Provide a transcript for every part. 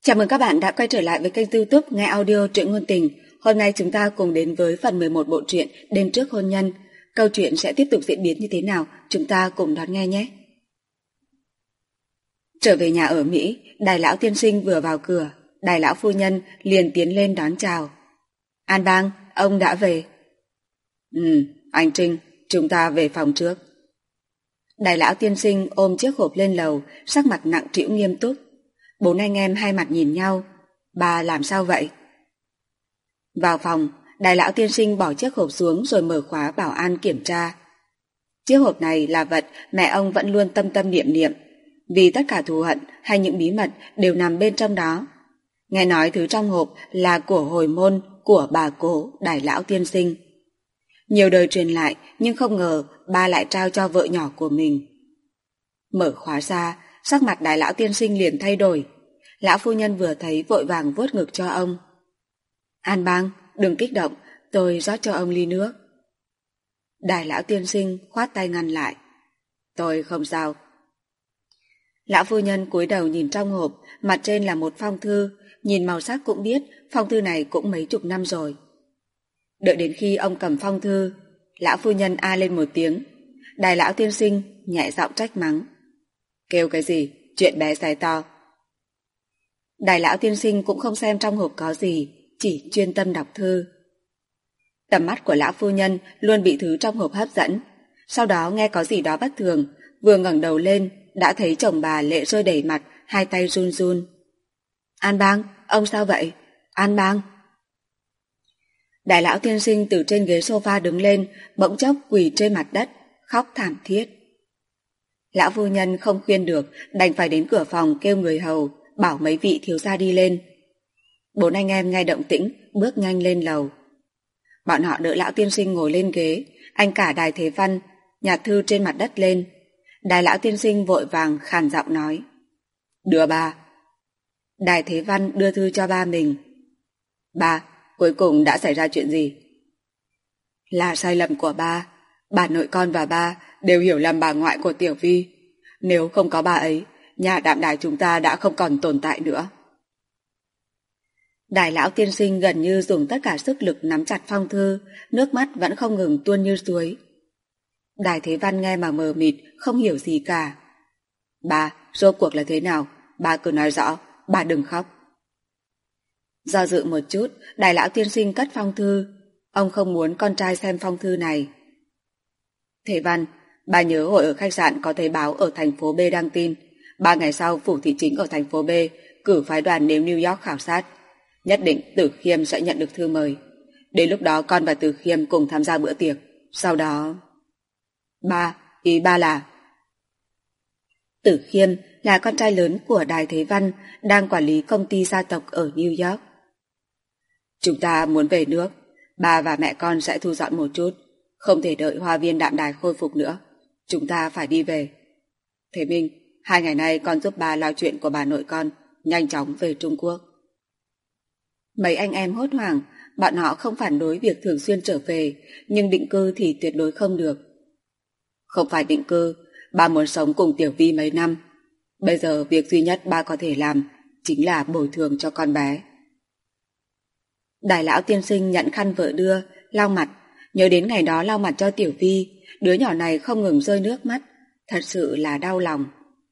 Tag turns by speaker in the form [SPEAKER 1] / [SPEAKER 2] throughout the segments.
[SPEAKER 1] Chào mừng các bạn đã quay trở lại với kênh YouTube Nghe Audio Truyện Ngôn Tình. Hôm nay chúng ta cùng đến với phần 11 bộ truyện Đêm Trước Hôn Nhân. Câu chuyện sẽ tiếp tục diễn biến như thế nào, chúng ta cùng đón nghe nhé. Trở về nhà ở Mỹ, Đài lão tiên sinh vừa vào cửa, Đài lão phu nhân liền tiến lên đón chào. An Bang, ông đã về. Anh Trinh, chúng ta về phòng trước. Đài lão tiên sinh ôm chiếc hộp lên lầu, sắc mặt nặng trĩu nghiêm túc. Bốn anh em hai mặt nhìn nhau. Bà làm sao vậy? Vào phòng, Đài lão tiên sinh bỏ chiếc hộp xuống rồi mở khóa bảo an kiểm tra. Chiếc hộp này là vật mẹ ông vẫn luôn tâm tâm niệm niệm, vì tất cả thù hận hay những bí mật đều nằm bên trong đó. Nghe nói thứ trong hộp là của hồi môn của bà cố Đài lão tiên sinh. Nhiều đời truyền lại, nhưng không ngờ ba lại trao cho vợ nhỏ của mình. Mở khóa ra, sắc mặt Đài lão tiên sinh liền thay đổi. Lão phu nhân vừa thấy vội vàng vuốt ngực cho ông. An Bang, đừng kích động, tôi rót cho ông ly nước. Đài lão tiên sinh khoát tay ngăn lại. Tôi không sao. Lão phu nhân cúi đầu nhìn trong hộp, mặt trên là một phong thư, nhìn màu sắc cũng biết phong thư này cũng mấy chục năm rồi. Đợi đến khi ông cầm phong thư, lão phu nhân a lên một tiếng. Đài lão tiên sinh nhẹ giọng trách mắng. Kêu cái gì, chuyện bé xé to. Đài lão tiên sinh cũng không xem trong hộp có gì, chỉ chuyên tâm đọc thư. Tầm mắt của lão phu nhân luôn bị thứ trong hộp hấp dẫn. Sau đó nghe có gì đó bất thường, vừa ngẩng đầu lên đã thấy chồng bà lệ rơi đầy mặt, hai tay run run. An Bang, ông sao vậy? An Bang. Đài lão tiên sinh từ trên ghế sofa đứng lên, bỗng chốc quỳ trên mặt đất, khóc thảm thiết. Lão phu nhân không khuyên được, đành phải đến cửa phòng kêu người hầu, bảo mấy vị thiếu gia đi lên. Bốn anh em nghe động tĩnh, bước nhanh lên lầu. Bọn họ đỡ lão tiên sinh ngồi lên ghế, anh cả Đài Thế Văn nhặt thư trên mặt đất lên. Đài lão tiên sinh vội vàng khàn giọng nói. Đưa ba. Đài Thế Văn đưa thư cho ba mình. Ba, cuối cùng đã xảy ra chuyện gì? Là sai lầm của ba. Bà nội con và ba đều hiểu lầm bà ngoại của Tiểu Vi. Nếu không có bà ấy, nhà Đạm Đài chúng ta đã không còn tồn tại nữa. Đài lão tiên sinh gần như dùng tất cả sức lực nắm chặt phong thư, nước mắt vẫn không ngừng tuôn như suối. Đài Thế Văn nghe mà mờ mịt, không hiểu gì cả. Bà, rốt cuộc là thế nào? Bà cứ nói rõ, bà đừng khóc. Do dự một chút, Đài lão tiên sinh cất phong thư. Ông không muốn con trai xem phong thư này. Thế Văn, bà nhớ hồi ở khách sạn có thấy báo ở thành phố B đăng tin 3 ngày sau phủ thị chính ở thành phố B cử phái đoàn đến New York khảo sát. Nhất định Tử Khiêm sẽ nhận được thư mời. Đến lúc đó con và Tử Khiêm cùng tham gia bữa tiệc. Sau đó... Ba, ý ba là... Tử Khiêm là con trai lớn của Đài Thế Văn, đang quản lý công ty gia tộc ở New York. Chúng ta muốn về nước, ba và mẹ con sẽ thu dọn một chút. Không thể đợi hoa viên Đạm Đài khôi phục nữa. Chúng ta phải đi về. Thế Minh, 2 ngày nay con giúp ba lo chuyện của bà nội con, nhanh chóng về Trung Quốc. Mấy anh em hốt hoảng, bọn họ không phản đối việc thường xuyên trở về, nhưng định cư thì tuyệt đối không được. Không phải định cư, ba muốn sống cùng Tiểu Vi mấy năm. Bây giờ việc duy nhất ba có thể làm chính là bồi thường cho con bé. Đài lão tiên sinh nhận khăn vợ đưa, lau mặt, nhớ đến ngày đó lau mặt cho Tiểu Vi, đứa nhỏ này không ngừng rơi nước mắt, thật sự là đau lòng.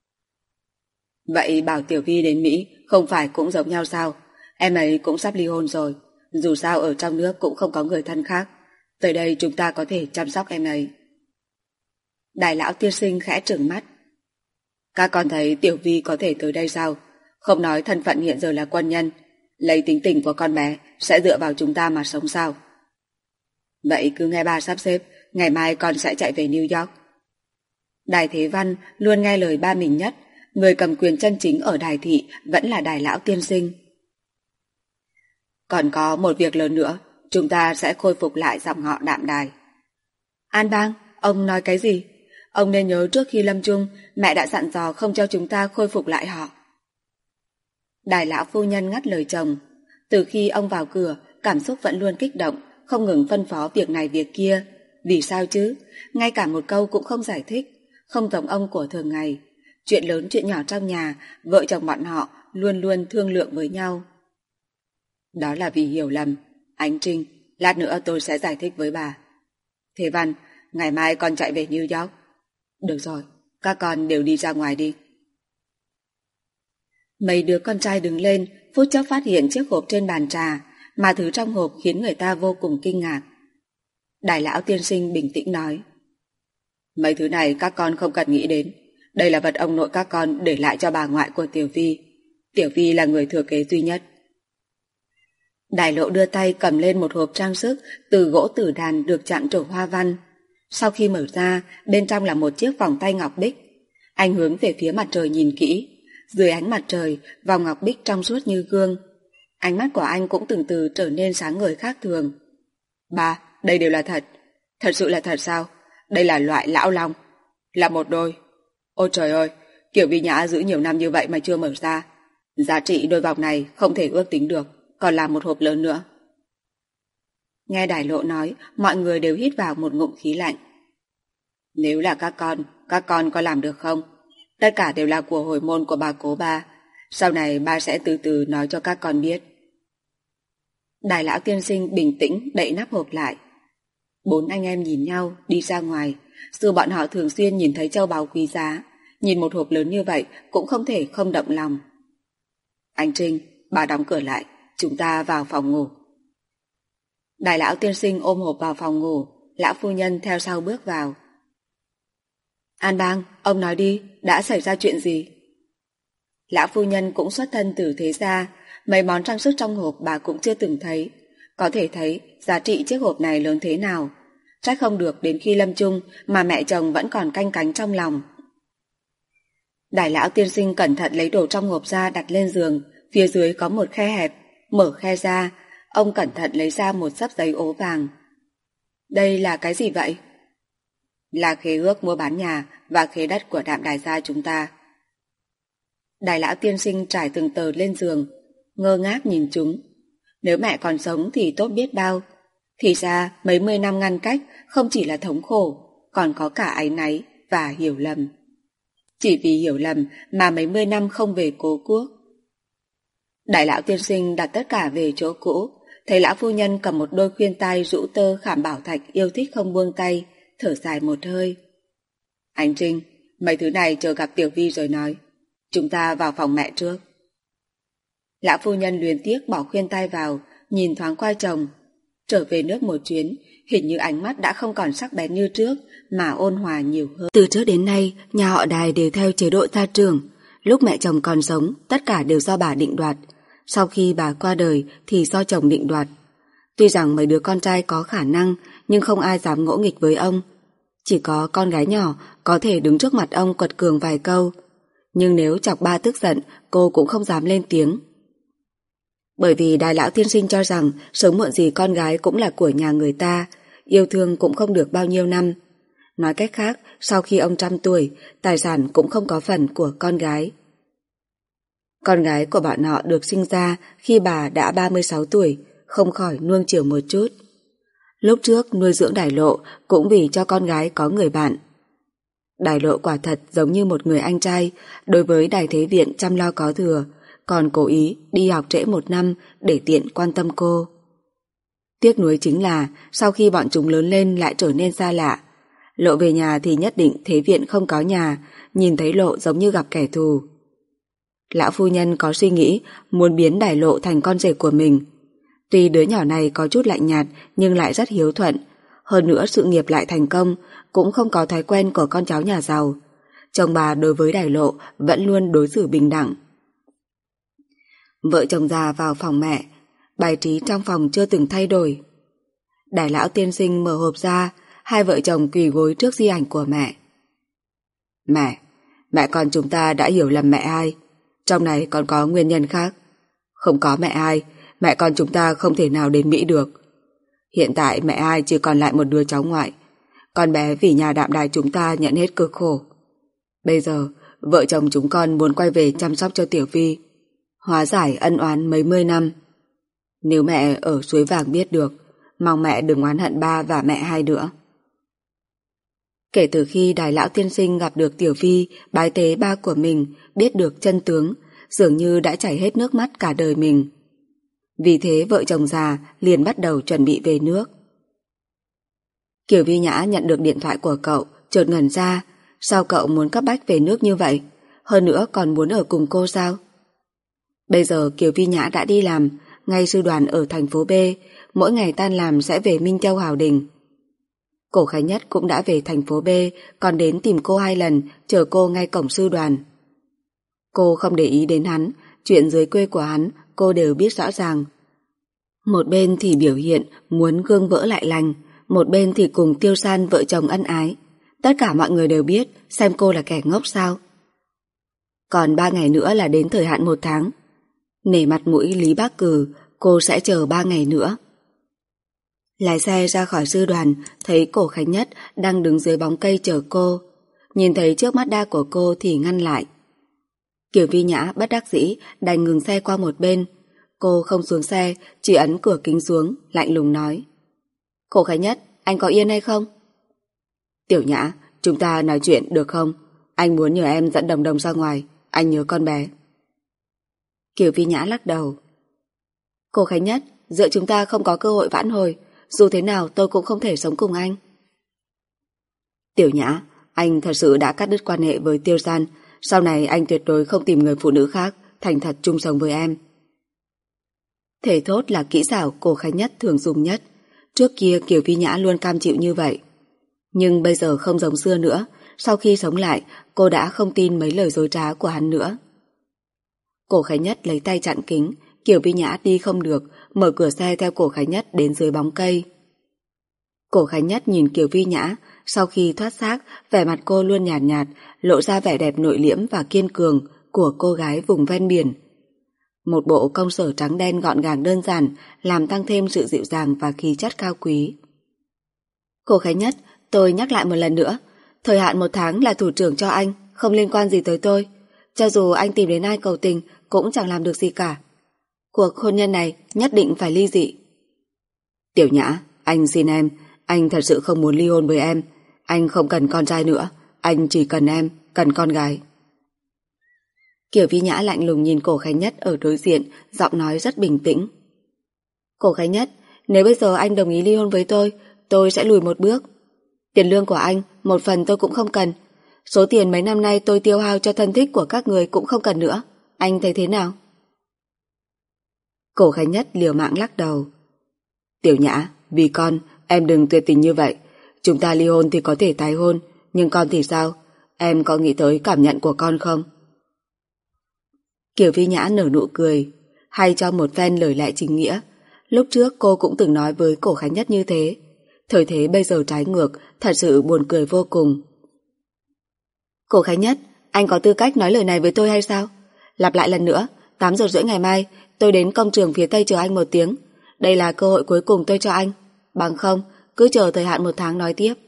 [SPEAKER 1] Vậy bảo Tiểu Vi đến Mỹ không phải cũng giống nhau sao? Em ấy cũng sắp ly hôn rồi, dù sao ở trong nước cũng không có người thân khác. Tới đây chúng ta có thể chăm sóc em ấy. Đài lão tiên sinh khẽ trừng mắt. Các con thấy Tiểu Vi có thể tới đây sao? Không nói thân phận hiện giờ là quân nhân, lấy tính tình của con bé sẽ dựa vào chúng ta mà sống sao? Vậy cứ nghe ba sắp xếp, ngày mai con sẽ chạy về New York. Đài Thế Văn luôn nghe lời ba mình nhất, người cầm quyền chân chính ở Đài thị vẫn là Đài lão tiên sinh. Còn có một việc lớn nữa, chúng ta sẽ khôi phục lại dòng họ Đạm Đài. An Bang, ông nói cái gì? Ông nên nhớ trước khi lâm chung, mẹ đã dặn dò không cho chúng ta khôi phục lại họ. Đài lão phu nhân ngắt lời chồng. Từ khi ông vào cửa, cảm xúc vẫn luôn kích động, không ngừng phân phó việc này việc kia. Vì sao chứ? Ngay cả một câu cũng không giải thích, không giống ông của thường ngày. Chuyện lớn chuyện nhỏ trong nhà, vợ chồng bọn họ luôn luôn thương lượng với nhau. Đó là vì hiểu lầm. Ánh Trinh, lát nữa tôi sẽ giải thích với bà. Thế Văn, ngày mai con chạy về New York. Được rồi, các con đều đi ra ngoài đi. Mấy đứa con trai đứng lên, phút chốc phát hiện chiếc hộp trên bàn trà, mà thứ trong hộp khiến người ta vô cùng kinh ngạc. Đại lão tiên sinh bình tĩnh nói: mấy thứ này các con không cần nghĩ đến. Đây là vật ông nội các con để lại cho bà ngoại của Tiểu Vi. Tiểu Vi là người thừa kế duy nhất. Đại Lộ đưa tay cầm lên một hộp trang sức từ gỗ tử đàn được chạm trổ hoa văn. Sau khi mở ra, bên trong là một chiếc vòng tay ngọc bích. Anh hướng về phía mặt trời nhìn kỹ. Dưới ánh mặt trời, vòng ngọc bích trong suốt như gương. Ánh mắt của anh cũng từng từ trở nên sáng ngời khác thường. Ba, đây đều là thật. Thật sự là thật sao? Đây là loại lão long. Là một đôi. Ôi trời ơi, Kiều Vi Nhã giữ nhiều năm như vậy mà chưa mở ra. Giá trị đôi vòng này không thể ước tính được, còn là một hộp lớn nữa. Nghe Đại Lộ nói, mọi người đều hít vào một ngụm khí lạnh. Nếu là các con có làm được không? Tất cả đều là của hồi môn của bà cố ba. Sau này ba sẽ từ từ nói cho các con biết. Đại lão tiên sinh bình tĩnh đậy nắp hộp lại. 4 anh em nhìn nhau đi ra ngoài. Dù bọn họ thường xuyên nhìn thấy châu báu quý giá, nhìn một hộp lớn như vậy cũng không thể không động lòng. Anh Trinh, bà đóng cửa lại, chúng ta vào phòng ngủ. Đại lão tiên sinh ôm hộp vào phòng ngủ, lão phu nhân theo sau bước vào. An Bang, ông nói đi, đã xảy ra chuyện gì? Lão phu nhân cũng xuất thân từ thế gia, mấy món trang sức trong hộp bà cũng chưa từng thấy. Có thể thấy giá trị chiếc hộp này lớn thế nào. Trách không được đến khi lâm chung mà mẹ chồng vẫn còn canh cánh trong lòng. Đại lão tiên sinh cẩn thận lấy đồ trong hộp ra đặt lên giường, phía dưới có một khe hẹp, mở khe ra, ông cẩn thận lấy ra một xấp giấy ố vàng. Đây là cái gì vậy? Là khế ước mua bán nhà và khế đất của Đạm Đài gia chúng ta. Đại lão tiên sinh trải từng tờ lên giường, ngơ ngác nhìn chúng. Nếu mẹ còn sống thì tốt biết bao. Thì ra mấy mươi năm ngăn cách không chỉ là thống khổ, còn có cả áy náy và hiểu lầm. Chỉ vì hiểu lầm mà mấy mươi năm không về cố quốc. Đại lão tiên sinh đặt tất cả về chỗ cũ, thấy lão phu nhân cầm một đôi khuyên tai rũ tơ khảm bảo thạch yêu thích không buông tay, thở dài một hơi. Anh Trinh, mấy thứ này chờ gặp Tiểu Vi rồi nói. Chúng ta vào phòng mẹ trước. Lão phu nhân luyến tiếc bỏ khuyên tai vào, nhìn thoáng qua chồng. Trở về nước một chuyến, hình như ánh mắt đã không còn sắc bén như trước, mà ôn hòa nhiều hơn. Từ trước đến nay, nhà họ Đài đều theo chế độ gia trưởng. Lúc mẹ chồng còn sống, tất cả đều do bà định đoạt. Sau khi bà qua đời thì do chồng định đoạt. Tuy rằng mấy đứa con trai có khả năng, nhưng không ai dám ngỗ nghịch với ông. Chỉ có con gái nhỏ có thể đứng trước mặt ông quật cường vài câu. Nhưng nếu chọc ba tức giận, cô cũng không dám lên tiếng. Bởi vì Đại lão tiên sinh cho rằng sớm muộn gì con gái cũng là của nhà người ta, yêu thương cũng không được bao nhiêu năm. Nói cách khác, sau khi ông 100 tuổi, tài sản cũng không có phần của con gái. Con gái của bọn họ được sinh ra khi bà đã 36 tuổi, không khỏi nuông chiều một chút. Lúc trước nuôi dưỡng Đại Lộ cũng vì cho con gái có người bạn. Đại Lộ quả thật giống như một người anh trai, đối với Đài Thế Viện chăm lo có thừa, còn cố ý đi học trễ 1 năm để tiện quan tâm cô. Tiếc nuối chính là sau khi bọn chúng lớn lên lại trở nên xa lạ. Lộ về nhà thì nhất định Thế Viện không có nhà, nhìn thấy Lộ giống như gặp kẻ thù. Lão phu nhân có suy nghĩ muốn biến Đại Lộ thành con rể của mình. Tuy đứa nhỏ này có chút lạnh nhạt nhưng lại rất hiếu thuận, hơn nữa sự nghiệp lại thành công, cũng không có thói quen của con cháu nhà giàu. Chồng bà đối với Đại Lộ vẫn luôn đối xử bình đẳng. Vợ chồng già vào phòng mẹ, bài trí trong phòng chưa từng thay đổi. Đại lão tiên sinh mở hộp ra, hai vợ chồng quỳ gối trước di ảnh của mẹ. Mẹ con chúng ta đã hiểu lầm mẹ hai. Trong này còn có nguyên nhân khác. Không có mẹ hai, mẹ con chúng ta không thể nào đến Mỹ được. Hiện tại mẹ hai chỉ còn lại một đứa cháu ngoại. Con bé vì nhà Đạm Đài chúng ta nhận hết cực khổ. Bây giờ, vợ chồng chúng con muốn quay về chăm sóc cho Tiểu Vi, hóa giải ân oán mấy mươi năm. Nếu mẹ ở Suối Vàng biết được, mong mẹ đừng oán hận ba và mẹ hai nữa. Kể từ khi Đại lão tiên sinh gặp được Tiểu Vi bái tế ba của mình, biết được chân tướng, dường như đã chảy hết nước mắt cả đời mình. Vì thế vợ chồng già liền bắt đầu chuẩn bị về nước. Kiều Vi Nhã nhận được điện thoại của cậu, chợt ngẩn ra. Sao cậu muốn cấp bách về nước như vậy? Hơn nữa còn muốn ở cùng cô sao? Bây giờ Kiều Vi Nhã đã đi làm, ngay sư đoàn ở thành phố B, mỗi ngày tan làm sẽ về Minh Châu Hào Đình. Cổ Khánh Nhất cũng đã về thành phố B, còn đến tìm cô 2 lần, chờ cô ngay cổng sư đoàn. Cô không để ý đến hắn, chuyện dưới quê của hắn cô đều biết rõ ràng. Một bên thì biểu hiện muốn gương vỡ lại lành, một bên thì cùng Tiêu San vợ chồng ân ái. Tất cả mọi người đều biết, xem cô là kẻ ngốc sao. Còn 3 ngày nữa là đến thời hạn 1 tháng. Nể mặt mũi Lý Bác Cừ, cô sẽ chờ 3 ngày nữa. Lái xe ra khỏi sư đoàn, thấy Cổ Khánh Nhất đang đứng dưới bóng cây chờ cô. Nhìn thấy trước mắt đa của cô thì ngăn lại. Kiều Vi Nhã bất đắc dĩ đành ngừng xe qua một bên. Cô không xuống xe, chỉ ấn cửa kính xuống, lạnh lùng nói: Cổ Khánh Nhất, anh có yên hay không? Tiểu Nhã, chúng ta nói chuyện được không? Anh muốn nhờ em dẫn Đồng Đồng ra ngoài, anh nhớ con bé. Kiều Vi Nhã lắc đầu. Cổ Khánh Nhất, giữa chúng ta không có cơ hội vãn hồi, dù thế nào tôi cũng không thể sống cùng anh. Tiểu Nhã, anh thật sự đã cắt đứt quan hệ với Tiêu San, sau này anh tuyệt đối không tìm người phụ nữ khác, thành thật chung sống với em. Thể thốt là kỹ xảo Cổ Khánh Nhất thường dùng nhất. Trước kia Kiều Vi Nhã luôn cam chịu như vậy. Nhưng bây giờ không giống xưa nữa, sau khi sống lại, cô đã không tin mấy lời dối trá của hắn nữa. Cổ Khánh Nhất lấy tay chặn kính, Kiều Vi Nhã đi không được, mở cửa xe theo Cổ Khánh Nhất đến dưới bóng cây. Cổ Khánh Nhất nhìn Kiều Vi Nhã, sau khi thoát xác, vẻ mặt cô luôn nhàn nhạt, lộ ra vẻ đẹp nội liễm và kiên cường của cô gái vùng ven biển. Một bộ công sở trắng đen gọn gàng đơn giản, làm tăng thêm sự dịu dàng và khí chất cao quý. Cổ Khánh Nhất, tôi nhắc lại một lần nữa, thời hạn 1 tháng là thủ trưởng cho anh, không liên quan gì tới tôi. Cho dù anh tìm đến ai cầu tình, cũng chẳng làm được gì cả. Cuộc hôn nhân này nhất định phải ly dị. Tiểu Nhã, anh xin em, anh thật sự không muốn ly hôn với em. Anh không cần con trai nữa, anh chỉ cần em, cần con gái. Kiều Vi Nhã lạnh lùng nhìn Cổ Khánh Nhất ở đối diện, giọng nói rất bình tĩnh. Cổ Khánh Nhất, nếu bây giờ anh đồng ý ly hôn với tôi sẽ lùi 1 bước. Tiền lương của anh, 1 phần tôi cũng không cần. Số tiền mấy năm nay tôi tiêu hao cho thân thích của các người cũng không cần nữa. Anh thấy thế nào? Cổ Khánh Nhất liều mạng lắc đầu. Tiểu Nhã, vì con, em đừng tuyệt tình như vậy. Chúng ta ly hôn thì có thể tái hôn, nhưng con thì sao? Em có nghĩ tới cảm nhận của con không? Kiều Vi Nhã nở nụ cười, hay cho một phen lời lẽ chính nghĩa. Lúc trước cô cũng từng nói với Cổ Khánh Nhất như thế. Thời thế bây giờ trái ngược, thật sự buồn cười vô cùng. Cổ Khánh Nhất, anh có tư cách nói lời này với tôi hay sao? Lặp lại lần nữa, 8 giờ rưỡi ngày mai, tôi đến công trường phía Tây chờ anh 1 tiếng. Đây là cơ hội cuối cùng tôi cho anh. Bằng không, cứ chờ thời hạn 1 tháng nói tiếp.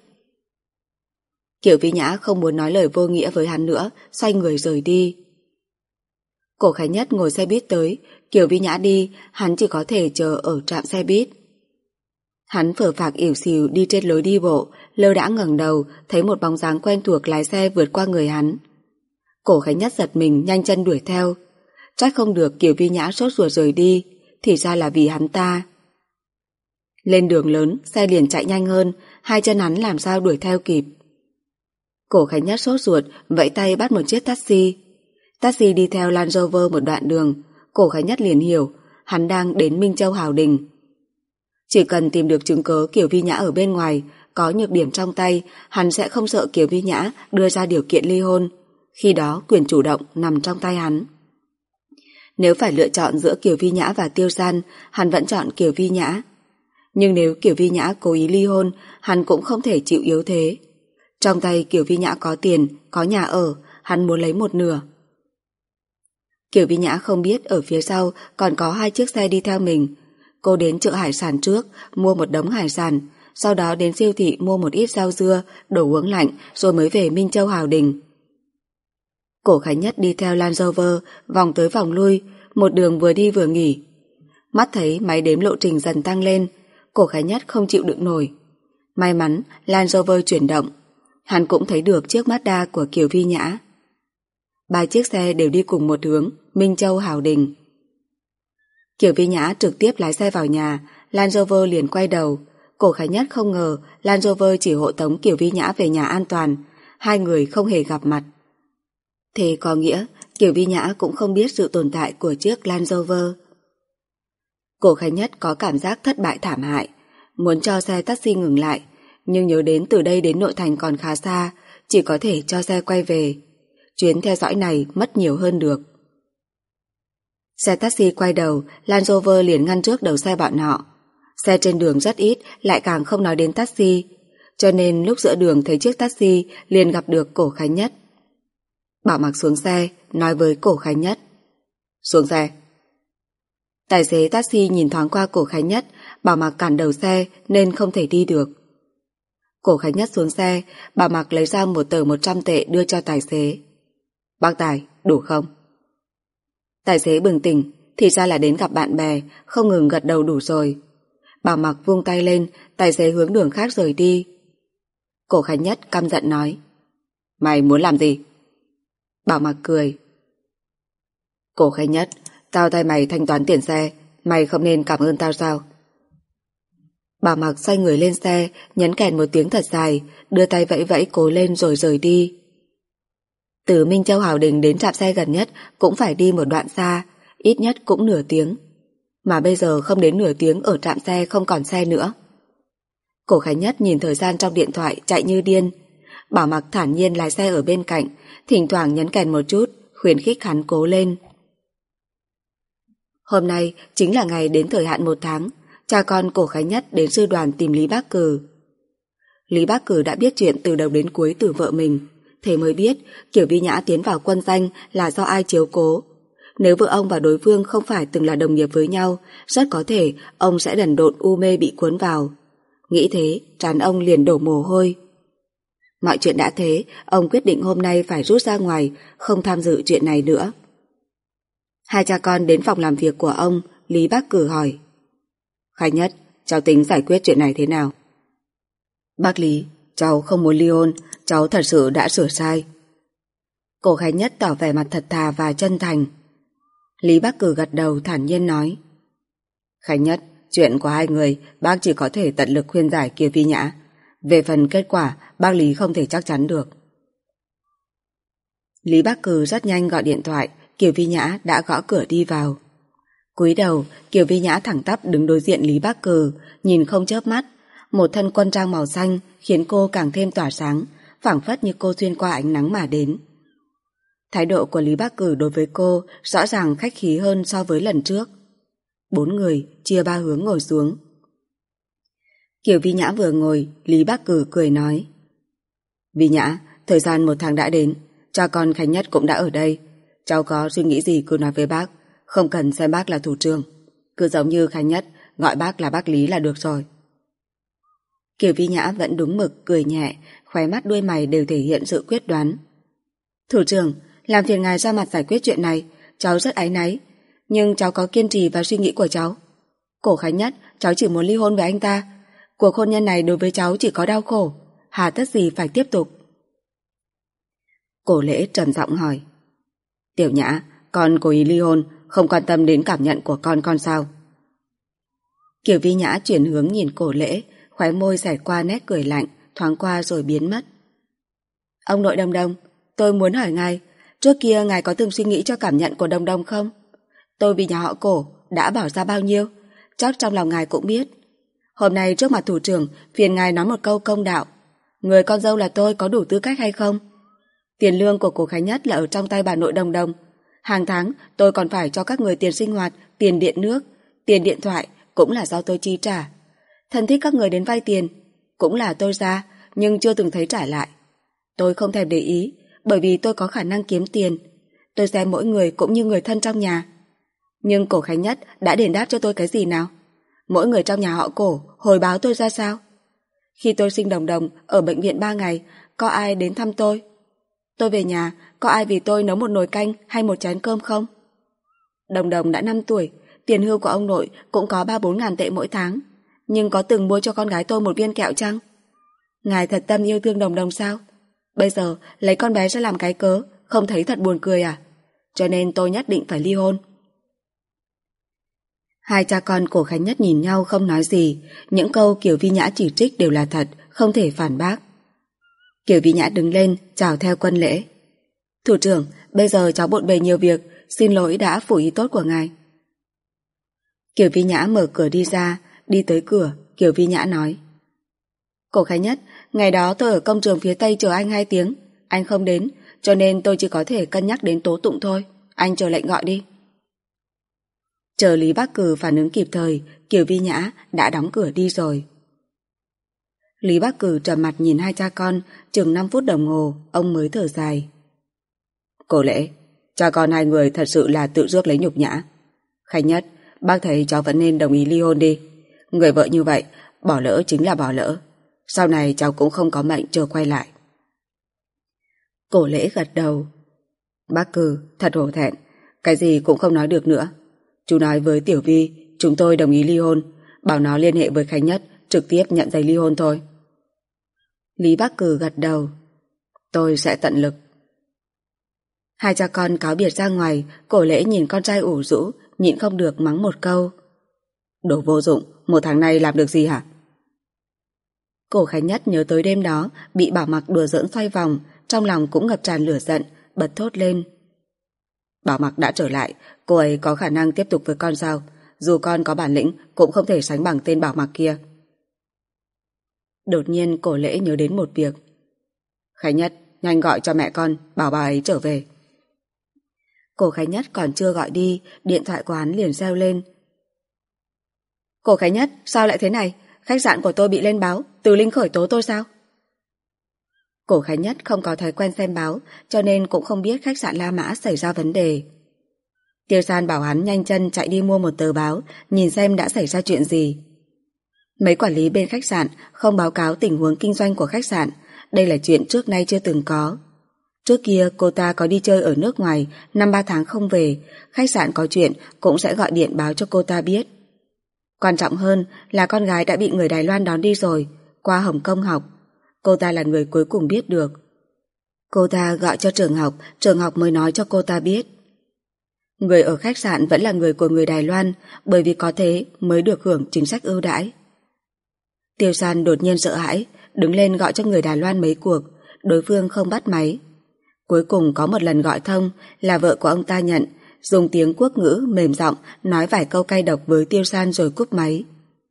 [SPEAKER 1] Kiều Vi Nhã không muốn nói lời vô nghĩa với hắn nữa, xoay người rời đi. Cổ Khánh Nhất ngồi xe buýt tới, Kiều Vi Nhã đi, hắn chỉ có thể chờ ở trạm xe buýt. Hắn phờ phạc ỉu xìu đi trên lối đi bộ, lơ đãng ngẩng đầu, thấy một bóng dáng quen thuộc lái xe vượt qua người hắn. Cổ Khánh Nhất giật mình nhanh chân đuổi theo. Trách không được Kiều Vi Nhã sốt ruột rời đi, thì ra là vì hắn ta. Lên đường lớn, xe liền chạy nhanh hơn, 2 chân hắn làm sao đuổi theo kịp. Cổ Khánh Nhất sốt ruột, vẫy tay bắt một chiếc taxi. Taxi đi theo Land Rover một đoạn đường, Cổ Khánh Nhất liền hiểu, hắn đang đến Minh Châu Hào Đình. Chỉ cần tìm được chứng cớ Kiều Vi Nhã ở bên ngoài, có nhược điểm trong tay, hắn sẽ không sợ Kiều Vi Nhã đưa ra điều kiện ly hôn. Khi đó quyền chủ động nằm trong tay hắn. Nếu phải lựa chọn giữa Kiều Vi Nhã và Tiêu San, hắn vẫn chọn Kiều Vi Nhã. Nhưng nếu Kiều Vi Nhã cố ý ly hôn, hắn cũng không thể chịu yếu thế. Trong tay Kiều Vi Nhã có tiền, có nhà ở, hắn muốn lấy 1/2. Kiều Vi Nhã không biết ở phía sau còn có 2 chiếc xe đi theo mình. Cô đến chợ hải sản trước, mua một đống hải sản, sau đó đến siêu thị mua một ít rau dưa, đồ uống lạnh, rồi mới về Minh Châu Hào Đình. Cổ Khánh Nhất đi theo Land Rover, vòng tới vòng lui, một đường vừa đi vừa nghỉ. Mắt thấy máy đếm lộ trình dần tăng lên, Cổ Khánh Nhất không chịu đựng nổi. May mắn Land Rover chuyển động, hắn cũng thấy được chiếc Mazda của Kiều Vi Nhã. Ba chiếc xe đều đi cùng một hướng, Minh Châu Hào Đình. Kiều Vi Nhã trực tiếp lái xe vào nhà, Land Rover liền quay đầu. Cổ Khánh Nhất không ngờ Land Rover chỉ hộ tống Kiều Vi Nhã về nhà an toàn, hai người không hề gặp mặt. Thế có nghĩa Kiều Vi Nhã cũng không biết sự tồn tại của chiếc Land Rover. Cổ Khánh Nhất có cảm giác thất bại thảm hại, muốn cho xe taxi ngừng lại, nhưng nhớ đến từ đây đến nội thành còn khá xa, chỉ có thể cho xe quay về. Chuyến theo dõi này mất nhiều hơn được. Xe taxi quay đầu, Land Rover liền ngăn trước đầu xe bọn họ. Xe trên đường rất ít, lại càng không nói đến taxi, cho nên lúc giữa đường thấy chiếc taxi liền gặp được Cổ Khánh Nhất. Bảo Mặc xuống xe, nói với Cổ Khánh Nhất. Xuống xe. Tài xế taxi nhìn thoáng qua Cổ Khánh Nhất, Bảo Mặc cản đầu xe nên không thể đi được. Cổ Khánh Nhất xuống xe, Bảo Mặc lấy ra một tờ 100 tệ đưa cho tài xế. Bác Tài, đủ không? Tài xế bừng tỉnh, thì ra là đến gặp bạn bè, không ngừng gật đầu đủ rồi. Bảo Mặc vung tay lên, tài xế hướng đường khác rời đi. Cổ Khánh Nhất căm giận nói. Mày muốn làm gì? Bảo Mặc cười. Cổ Khánh Nhất, tao thay mày thanh toán tiền xe, mày không nên cảm ơn tao sao? Bảo Mặc xoay người lên xe, nhấn kèn một tiếng thật dài, đưa tay vẫy vẫy cố lên rồi rời đi. Từ Minh Châu Hào Đình đến trạm xe gần nhất cũng phải đi một đoạn xa, ít nhất cũng nửa tiếng. Mà bây giờ không đến nửa tiếng ở trạm xe không còn xe nữa. Cổ Khánh Nhất nhìn thời gian trong điện thoại chạy như điên. Bảo Mặc thản nhiên lái xe ở bên cạnh, thỉnh thoảng nhấn kèn một chút, khuyến khích hắn cố lên. Hôm nay chính là ngày đến thời hạn 1 tháng, cha con Cổ Khánh Nhất đến sư đoàn tìm Lý Bác Cử. Lý Bác Cử đã biết chuyện từ đầu đến cuối từ vợ mình, thế mới biết Kiều Vi Nhã tiến vào quân danh là do ai chiếu cố. Nếu vợ ông và đối phương không phải từng là đồng nghiệp với nhau, rất có thể ông sẽ đần độn u mê bị cuốn vào. Nghĩ thế, trán ông liền đổ mồ hôi. Mọi chuyện đã thế, ông quyết định hôm nay phải rút ra ngoài, không tham dự chuyện này nữa. Hai cha con đến phòng làm việc của ông, Lý Bác Cử hỏi. Khánh Nhất, cháu tính giải quyết chuyện này thế nào? Bác Lý, cháu không muốn ly hôn, cháu thật sự đã sửa sai. Cổ Khánh Nhất tỏ vẻ mặt thật thà và chân thành. Lý Bác Cử gật đầu thản nhiên nói. Khánh Nhất, chuyện của hai người bác chỉ có thể tận lực khuyên giải Kiều Vi Nhã. Về phần kết quả, bác Lý không thể chắc chắn được. Lý Bác Cử rất nhanh gọi điện thoại, Kiều Vi Nhã đã gõ cửa đi vào. Cúi đầu, Kiều Vi Nhã thẳng tắp đứng đối diện Lý Bác Cử, nhìn không chớp mắt. Một thân quân trang màu xanh khiến cô càng thêm tỏa sáng, phảng phất như cô xuyên qua ánh nắng mà đến. Thái độ của Lý Bác Cử đối với cô rõ ràng khách khí hơn so với lần trước. 4 người chia 3 hướng ngồi xuống. Kiều Vi Nhã vừa ngồi, Lý Bác Cử cười nói. Vi Nhã, thời gian 1 tháng đã đến, cha con Khánh Nhất cũng đã ở đây. Cháu có suy nghĩ gì cứ nói với bác, không cần xem bác là thủ trưởng. Cứ giống như Khánh Nhất, gọi bác là bác Lý là được rồi. Kiều Vi Nhã vẫn đúng mực, cười nhẹ, khóe mắt đuôi mày đều thể hiện sự quyết đoán. Thủ trưởng, làm phiền ngài ra mặt giải quyết chuyện này, cháu rất áy náy, nhưng cháu có kiên trì vào suy nghĩ của cháu. Cổ Khánh Nhất, cháu chỉ muốn ly hôn với anh ta. Cuộc hôn nhân này đối với cháu chỉ có đau khổ, hà tất gì phải tiếp tục. Cổ Lễ trầm giọng hỏi. Tiểu Nhã, con cố ý ly hôn, không quan tâm đến cảm nhận của con sao? Kiều Vi Nhã chuyển hướng nhìn Cổ Lễ, khóe môi xẹt qua nét cười lạnh, thoáng qua rồi biến mất. Ông nội Đông Đông, tôi muốn hỏi ngài, trước kia ngài có từng suy nghĩ cho cảm nhận của Đông Đông không? Tôi vì nhà họ Cổ đã bỏ ra bao nhiêu, chắc trong lòng ngài cũng biết. Hôm nay trước mặt thủ trưởng, phiền ngài nói một câu công đạo. Người con dâu là tôi có đủ tư cách hay không? Tiền lương của Cổ Khánh Nhất là ở trong tay bà nội Đông Đông. Hàng tháng tôi còn phải cho các người tiền sinh hoạt, tiền điện nước, tiền điện thoại cũng là do tôi chi trả. Thân thích các người đến vay tiền cũng là tôi ra, nhưng chưa từng thấy trả lại. Tôi không thèm để ý, bởi vì tôi có khả năng kiếm tiền. Tôi xem mỗi người cũng như người thân trong nhà. Nhưng Cổ Khánh Nhất đã đền đáp cho tôi cái gì nào? Mỗi người trong nhà họ Cổ hồi báo tôi ra sao? Khi tôi sinh Đồng Đồng ở bệnh viện 3 ngày, có ai đến thăm tôi? Tôi về nhà, có ai vì tôi nấu một nồi canh hay một chén cơm không? Đồng Đồng đã 5 tuổi, tiền hưu của ông nội cũng có 3-4 ngàn tệ mỗi tháng, nhưng có từng mua cho con gái tôi một viên kẹo chăng? Ngài thật tâm yêu thương Đồng Đồng sao? Bây giờ lấy con bé ra làm cái cớ, không thấy thật buồn cười à? Cho nên tôi nhất định phải ly hôn. Hai cha con Cổ Khánh Nhất nhìn nhau không nói gì, những câu Kiều Vi Nhã chỉ trích đều là thật, không thể phản bác. Kiều Vi Nhã đứng lên, chào theo quân lễ. Thủ trưởng, bây giờ cháu bộn bề nhiều việc, xin lỗi đã phủ ý tốt của ngài. Kiều Vi Nhã mở cửa đi ra, đi tới cửa, Kiều Vi Nhã nói. Cổ Khánh Nhất, ngày đó tôi ở công trường phía Tây chờ anh 2 tiếng, anh không đến, cho nên tôi chỉ có thể cân nhắc đến tố tụng thôi, anh chờ lệnh gọi đi. Chờ Lý Bắc Cử phản ứng kịp thời, Kiều Vi Nhã đã đóng cửa đi rồi. Lý Bắc Cử trầm mặt nhìn hai cha con, chừng 5 phút đồng hồ, ông mới thở dài. Cổ Lễ, cha con hai người thật sự là tự rước lấy nhục nhã. Khánh Nhất, bác thấy cháu vẫn nên đồng ý ly hôn đi. Người vợ như vậy, bỏ lỡ chính là bỏ lỡ. Sau này cháu cũng không có mệnh chờ quay lại. Cổ Lễ gật đầu. Bác Cử, thật hổ thẹn, cái gì cũng không nói được nữa. Chú nói với Tiểu Vi, chúng tôi đồng ý ly hôn, bảo nó liên hệ với Khánh Nhất, trực tiếp nhận giấy ly hôn thôi. Lý Bắc Cử gật đầu. Tôi sẽ tận lực. Hai cha con cáo biệt ra ngoài, Cổ Lễ nhìn con trai ủ rũ, nhịn không được mắng một câu. Đồ vô dụng, 1 tháng nay làm được gì hả? Cổ Khánh Nhất nhớ tới đêm đó, bị Bảo Mặc đùa giỡn xoay vòng, trong lòng cũng ngập tràn lửa giận, bật thốt lên. Bảo Mặc đã trở lại, cô ấy có khả năng tiếp tục với con sao? Dù con có bản lĩnh, cũng không thể sánh bằng tên Bảo Mặc kia. Đột nhiên Cổ Lễ nhớ đến một việc. Khánh Nhất, nhanh gọi cho mẹ con, bảo bà ấy trở về. Cổ Khánh Nhất còn chưa gọi đi, điện thoại của hắn liền reo lên. Cổ Khánh Nhất, sao lại thế này? Khách sạn của tôi bị lên báo, Từ Linh khởi tố tôi sao? Cổ Khánh Nhất không có thói quen xem báo, cho nên cũng không biết khách sạn La Mã xảy ra vấn đề. Tiêu San bảo hắn nhanh chân chạy đi mua một tờ báo, nhìn xem đã xảy ra chuyện gì. Mấy quản lý bên khách sạn không báo cáo tình huống kinh doanh của khách sạn, đây là chuyện trước nay chưa từng có. Trước kia cô ta có đi chơi ở nước ngoài, 5-3 tháng không về, khách sạn có chuyện cũng sẽ gọi điện báo cho cô ta biết. Quan trọng hơn là con gái đã bị người Đài Loan đón đi rồi, qua Hồng Kông học. Cô ta là người cuối cùng biết được. Cô ta gọi cho trường học mới nói cho cô ta biết. Người ở khách sạn vẫn là người của người Đài Loan, bởi vì có thế mới được hưởng chính sách ưu đãi. Tiêu San đột nhiên sợ hãi, đứng lên gọi cho người Đài Loan mấy cuộc, đối phương không bắt máy. Cuối cùng có một lần gọi thông, là vợ của ông ta nhận, dùng tiếng quốc ngữ mềm giọng nói vài câu cay độc với Tiêu San rồi cúp máy.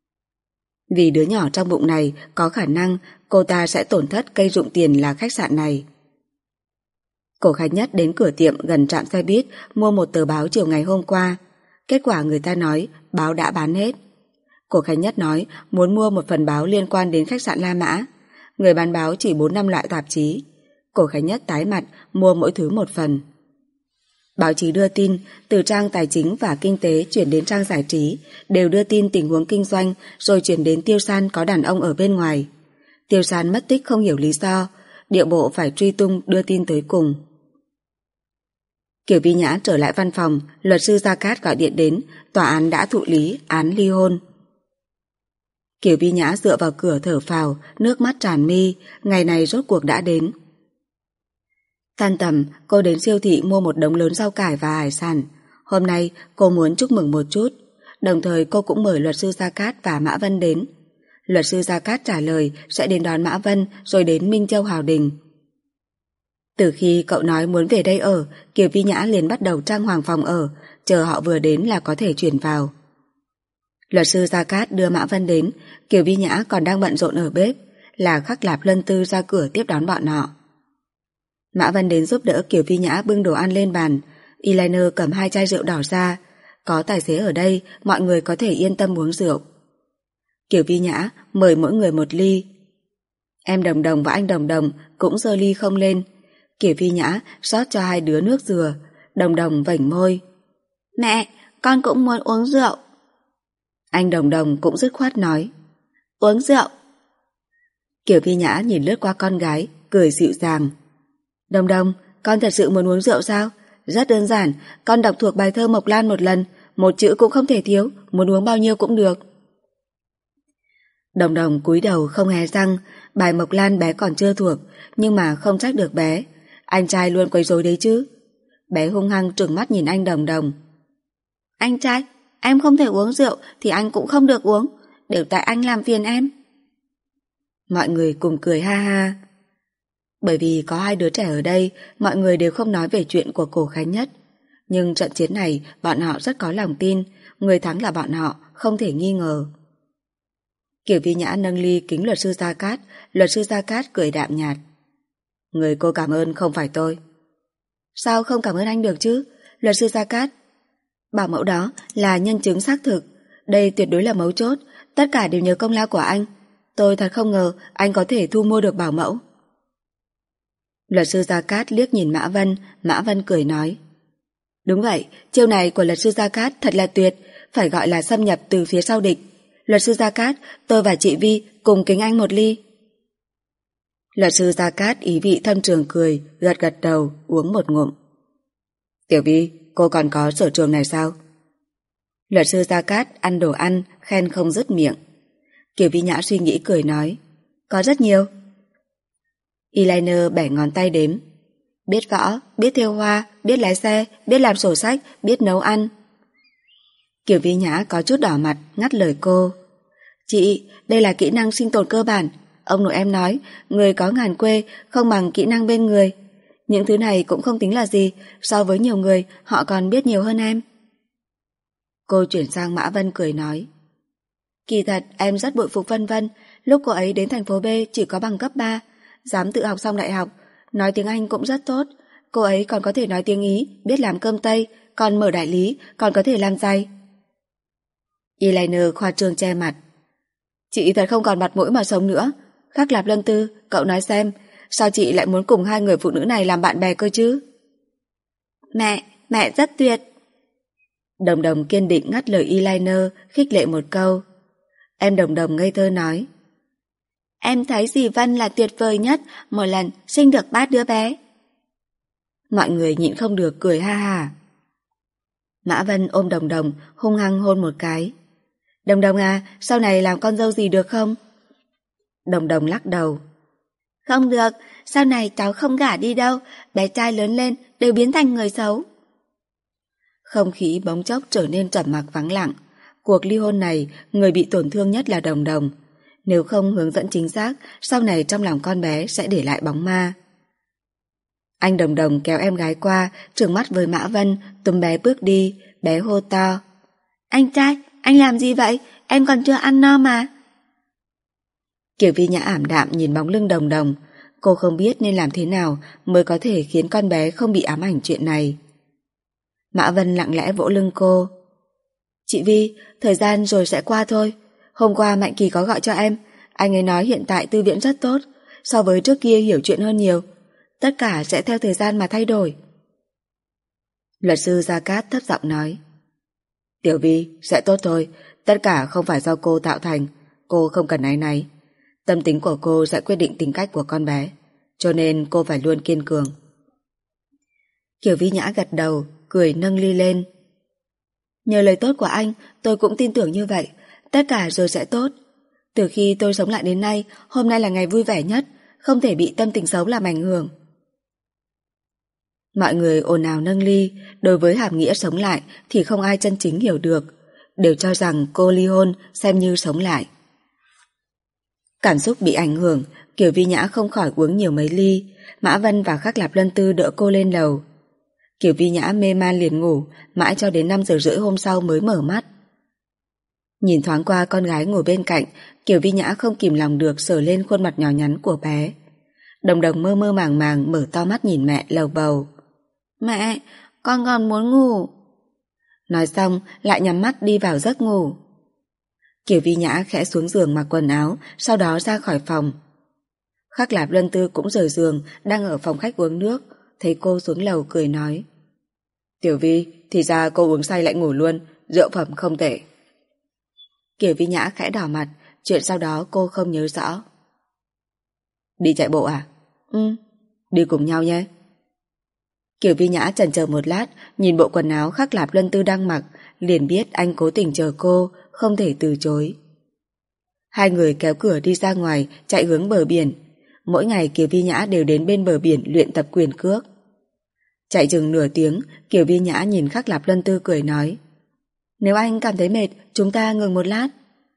[SPEAKER 1] Vì đứa nhỏ trong bụng này có khả năng cô ta sẽ tổn thất cây dụng tiền là khách sạn này. Cổ Khánh Nhất đến cửa tiệm gần trạm xe buýt mua một tờ báo chiều ngày hôm qua. Kết quả người ta nói báo đã bán hết. Cổ Khánh Nhất nói muốn mua một phần báo liên quan đến khách sạn La Mã. Người bán báo chỉ 4-5 loại tạp chí. Cổ Khánh Nhất tái mặt mua mỗi thứ một phần. Báo chí đưa tin từ trang tài chính và kinh tế chuyển đến trang giải trí, đều đưa tin tình huống kinh doanh rồi chuyển đến Tiêu San có đàn ông ở bên ngoài. Tiêu San mất tích không hiểu lý do, địa bộ phải truy tung đưa tin tới cùng. Kiều Vi Nhã trở lại văn phòng, luật sư Gia Cát gọi điện đến, tòa án đã thụ lý án ly hôn. Kiều Vi Nhã dựa vào cửa thở phào, nước mắt tràn mi, ngày này rốt cuộc đã đến. Tan tầm, cô đến siêu thị mua một đống lớn rau cải và hải sản. Hôm nay cô muốn chúc mừng một chút, đồng thời cô cũng mời luật sư Gia Cát và Mã Vân đến. Luật sư Gia Cát trả lời sẽ đến đón Mã Vân rồi đến Minh Châu Hào Đình. Từ khi cậu nói muốn về đây ở, Kiều Vi Nhã liền bắt đầu trang hoàng phòng ở, chờ họ vừa đến là có thể chuyển vào. Luật sư Gia Cát đưa Mã Vân đến, Kiều Vi Nhã còn đang bận rộn ở bếp, là Khắc Lạp Lân Tư ra cửa tiếp đón bọn họ. Mã Vân đến giúp đỡ Kiều Vi Nhã bưng đồ ăn lên bàn, eyeliner cầm 2 chai rượu đỏ ra, có tài xế ở đây, mọi người có thể yên tâm uống rượu. Kiều Vi Nhã mời mỗi người một ly. Em Đồng Đồng và anh Đồng Đồng cũng giơ ly không lên. Kiều Vi Nhã rót cho 2 đứa nước dừa, Đồng Đồng vểnh môi. Mẹ, con cũng muốn uống rượu. Anh Đồng Đồng cũng dứt khoát nói. Uống rượu. Kiều Vi Nhã nhìn lướt qua con gái, cười dịu dàng. Đồng Đồng, con thật sự muốn uống rượu sao? Rất đơn giản, con đọc thuộc bài thơ Mộc Lan một lần, một chữ cũng không thể thiếu, muốn uống bao nhiêu cũng được. Đồng Đồng cúi đầu không hé răng, bài Mộc Lan bé còn chưa thuộc, nhưng mà không trách được bé. anh trai luôn quấy rối đấy chứ. Bé hung hăng trừng mắt nhìn anh Đồng Đồng. Anh trai, em không thể uống rượu thì anh cũng không được uống, đều tại anh làm phiền em. Mọi người cùng cười ha ha. Bởi vì có hai đứa trẻ ở đây, mọi người đều không nói về chuyện của Cổ Khánh Nhất. Nhưng trận chiến này bọn họ rất có lòng tin, người thắng là bọn họ, không thể nghi ngờ. Kiều Vi Nhã nâng ly kính luật sư Gia Cát, luật sư Gia Cát cười đạm nhạt. Người cô cảm ơn không phải tôi. Sao không cảm ơn anh được chứ, luật sư Gia Cát? Bảo mẫu đó là nhân chứng xác thực, đây tuyệt đối là mấu chốt, tất cả đều nhờ công lao của anh. Tôi thật không ngờ anh có thể thu mua được bảo mẫu. Luật sư Gia Cát liếc nhìn Mã Vân cười nói. Đúng vậy, chiêu này của luật sư Gia Cát thật là tuyệt, phải gọi là xâm nhập từ phía sau địch. Luật sư Gia Cát, tôi và chị Vi cùng kính anh một ly. Luật sư Gia Cát ý vị thâm trường cười, gật gật đầu, uống một ngụm. Tiểu Vi, cô còn có sở trường này sao? Luật sư Gia Cát ăn đồ ăn, khen không dứt miệng. Kiều Vi Nhã suy nghĩ cười nói. Có rất nhiều. Eyeliner bẻ ngón tay đếm. Biết võ, biết thêu hoa, biết lái xe, biết làm sổ sách, biết nấu ăn. Kiều Vi Nhã có chút đỏ mặt, ngắt lời cô. Chị, đây là kỹ năng sinh tồn cơ bản. Ông nội em nói, người có ngàn quê không bằng kỹ năng bên người. Những thứ này cũng không tính là gì, so với nhiều người, họ còn biết nhiều hơn em. Cô chuyển sang Mã Vân cười nói. Kỳ thật, em rất bội phục Vân Vân, lúc cô ấy đến thành phố B chỉ có bằng cấp 3, dám tự học xong đại học, nói tiếng Anh cũng rất tốt, cô ấy còn có thể nói tiếng Ý, biết làm cơm Tây, còn mở đại lý, còn có thể làm giày. Eyeliner khoa trương che mặt. Chị thật không còn mặt mũi mà sống nữa. Khắc Lạp Lân Tư, cậu nói xem, sao chị lại muốn cùng hai người phụ nữ này làm bạn bè cơ chứ? Mẹ rất tuyệt. Đồng Đồng kiên định ngắt lời Eyeliner, khích lệ một câu. Em Đồng Đồng ngây thơ nói. Em thấy dì Vân là tuyệt vời nhất, một lần sinh được 3 đứa bé. Mọi người nhịn không được cười ha ha. Mã Vân ôm Đồng Đồng, hung hăng hôn một cái. Đồng Đồng à, sau này làm con dâu gì được không? Đồng Đồng lắc đầu. Không được, sau này cháu không gả đi đâu, bé trai lớn lên đều biến thành người xấu. Không khí bỗng chốc trở nên trầm mặc vắng lặng. Cuộc ly hôn này, người bị tổn thương nhất là Đồng Đồng. Nếu không hướng dẫn chính xác, sau này trong lòng con bé sẽ để lại bóng ma. Anh Đồng Đồng kéo em gái qua, trừng mắt với Mã Vân, túm bé bước đi, bé hô to. Anh trai, anh làm gì vậy? Em còn chưa ăn no mà. Kiều Vi Nhã ảm đạm nhìn bóng lưng Đồng Đồng. Cô không biết nên làm thế nào mới có thể khiến con bé không bị ám ảnh chuyện này. Mã Vân lặng lẽ vỗ lưng cô. Chị Vi, thời gian rồi sẽ qua thôi. Hôm qua Mạnh Kỳ có gọi cho em, anh ấy nói hiện tại tư viện rất tốt, so với trước kia hiểu chuyện hơn nhiều. Tất cả sẽ theo thời gian mà thay đổi. Luật sư Gia Cát thấp giọng nói. Tiểu Vi, sẽ tốt thôi, tất cả không phải do cô tạo thành, cô không cần áy náy. Tâm tính của cô sẽ quyết định tính cách của con bé, cho nên cô phải luôn kiên cường. Kiều Vi Nhã gật đầu, cười nâng ly lên. Nhờ lời tốt của anh, tôi cũng tin tưởng như vậy, tất cả rồi sẽ tốt. Từ khi tôi sống lại đến nay, hôm nay là ngày vui vẻ nhất, không thể bị tâm tình xấu làm ảnh hưởng. Mọi người ồn ào nâng ly, đối với hàm nghĩa sống lại thì không ai chân chính hiểu được, đều cho rằng cô ly hôn xem như sống lại. Cảm xúc bị ảnh hưởng, Kiều Vi Nhã không khỏi uống nhiều mấy ly. Mã Vân và Khắc Lạp Lân Tư đỡ cô lên lầu. Kiều Vi Nhã mê man liền ngủ, mãi cho đến 5 giờ rưỡi hôm sau mới mở mắt. Nhìn thoáng qua con gái ngồi bên cạnh, Kiều Vi Nhã không kìm lòng được sờ lên khuôn mặt nhỏ nhắn của bé. Đồng Đồng mơ mơ màng màng mở to mắt nhìn mẹ lầu bầu. Mẹ, con còn muốn ngủ. Nói xong lại nhắm mắt đi vào giấc ngủ. Kiều Vi Nhã khẽ xuống giường mặc quần áo, sau đó ra khỏi phòng. Khắc Lạp Luân Tư cũng rời giường, đang ở phòng khách uống nước, thấy cô xuống lầu cười nói. Tiểu Vi, thì ra cô uống say lại ngủ luôn, rượu phẩm không tệ. Kiều Vi Nhã khẽ đỏ mặt, chuyện sau đó cô không nhớ rõ. Đi chạy bộ à? Đi cùng nhau nhé. Kiều Vi Nhã chần chờ một lát, nhìn bộ quần áo Khắc Lạp Luân Tư đang mặc, liền biết anh cố tình chờ cô, không thể từ chối. Hai người kéo cửa đi ra ngoài, chạy hướng bờ biển. Mỗi ngày Kiều Vi Nhã đều đến bên bờ biển luyện tập quyền cước. Chạy chừng nửa tiếng, Kiều Vi Nhã nhìn Khắc Lạp Luân Tư cười nói: nếu anh cảm thấy mệt, chúng ta ngừng một lát.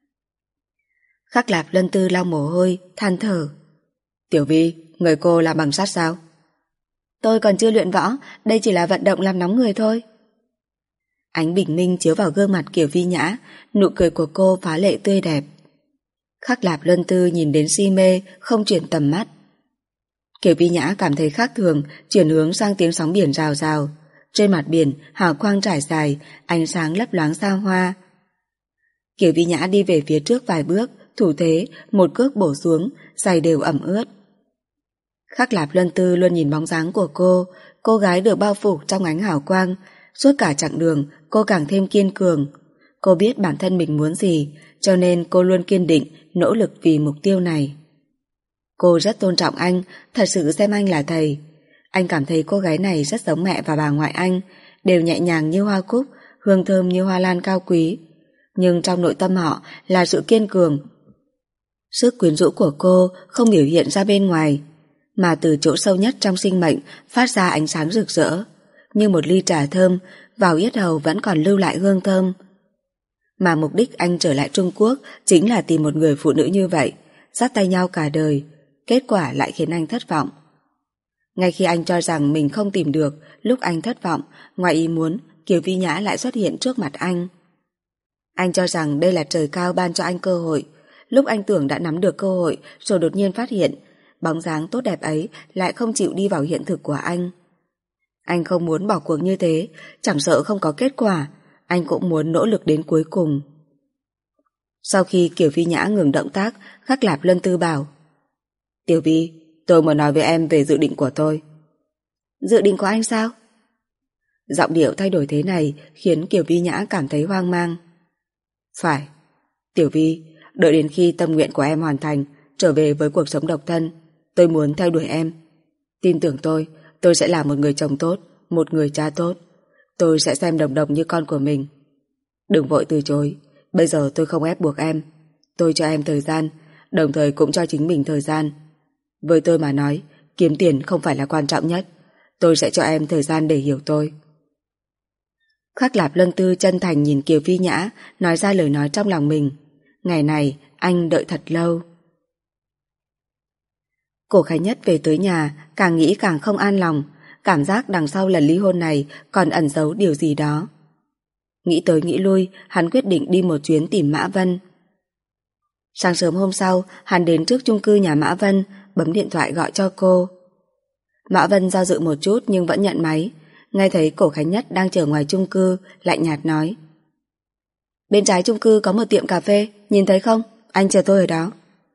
[SPEAKER 1] Khắc Lạp Luân Tư lau mồ hôi, than thở: Tiểu Vi, người cô là bằng sắt sao? Tôi còn chưa luyện võ, đây chỉ là vận động làm nóng người thôi. Ánh bình minh chiếu vào gương mặt Kiều Vi Nhã, nụ cười của cô phá lệ tươi đẹp. Khắc Lạp Luân Tư nhìn đến si mê, không chuyển tầm mắt. Kiều Vi Nhã cảm thấy khác thường, chuyển hướng sang tiếng sóng biển rào rào. Trên mặt biển, hào quang trải dài, ánh sáng lấp loáng xa hoa. Kiều Vi Nhã đi về phía trước vài bước, thủ thế, một cước bổ xuống, giày đều ẩm ướt. Khắc Lạp Luân Tư luôn nhìn bóng dáng của cô gái được bao phủ trong ánh hào quang. Suốt cả chặng đường, cô càng thêm kiên cường. Cô biết bản thân mình muốn gì, cho nên cô luôn kiên định, nỗ lực vì mục tiêu này. Cô rất tôn trọng anh, thật sự xem anh là thầy. Anh cảm thấy cô gái này rất giống mẹ và bà ngoại anh, đều nhẹ nhàng như hoa cúc, hương thơm như hoa lan cao quý. Nhưng trong nội tâm họ là sự kiên cường. Sức quyến rũ của cô không biểu hiện ra bên ngoài, mà từ chỗ sâu nhất trong sinh mệnh phát ra ánh sáng rực rỡ, như một ly trà thơm, vào yết hầu vẫn còn lưu lại hương thơm. Mà mục đích anh trở lại Trung Quốc chính là tìm một người phụ nữ như vậy, dắt tay nhau cả đời. Kết quả lại khiến anh thất vọng. Ngay khi anh cho rằng mình không tìm được, lúc anh thất vọng, ngoài ý muốn, Kiều Vi Nhã lại xuất hiện trước mặt anh. Anh cho rằng đây là trời cao ban cho anh cơ hội. Lúc anh tưởng đã nắm được cơ hội, rồi đột nhiên phát hiện bóng dáng tốt đẹp ấy lại không chịu đi vào hiện thực của anh. Anh không muốn bỏ cuộc như thế, chẳng sợ không có kết quả, anh cũng muốn nỗ lực đến cuối cùng. Sau khi Kiều Vi Nhã ngừng động tác, Khắc Lạp Luân Tư bảo: Tiểu Vi, tôi muốn nói với em về dự định của tôi. Dự định của anh sao? Giọng điệu thay đổi thế này khiến Kiều Vi Nhã cảm thấy hoang mang. Phải, Tiểu Vi, đợi đến khi tâm nguyện của em hoàn thành, trở về với cuộc sống độc thân, tôi muốn theo đuổi em. Tin tưởng tôi sẽ là một người chồng tốt, một người cha tốt. Tôi sẽ xem Đồng Đồng như con của mình. Đừng vội từ chối, bây giờ tôi không ép buộc em. Tôi cho em thời gian, đồng thời cũng cho chính mình thời gian. Với tôi mà nói, kiếm tiền không phải là quan trọng nhất. Tôi sẽ cho em thời gian để hiểu tôi. Khắc Lạp Luân Tư chân thành nhìn Kiều Vi Nhã, nói ra lời nói trong lòng mình. Ngày này anh đợi thật lâu. Cổ Khánh Nhất về tới nhà, càng nghĩ càng không an lòng, cảm giác đằng sau lần ly hôn này còn ẩn giấu điều gì đó. Nghĩ tới nghĩ lui, hắn quyết định đi một chuyến tìm Mã Vân. Sáng sớm hôm sau, hắn đến trước chung cư nhà Mã Vân, bấm điện thoại gọi cho cô. Mã Vân do dự một chút nhưng vẫn nhận máy. Nghe thấy Cổ Khánh Nhất đang chờ ngoài chung cư, lạnh nhạt nói: Bên trái chung cư có một tiệm cà phê, nhìn thấy không? Anh chờ tôi ở đó.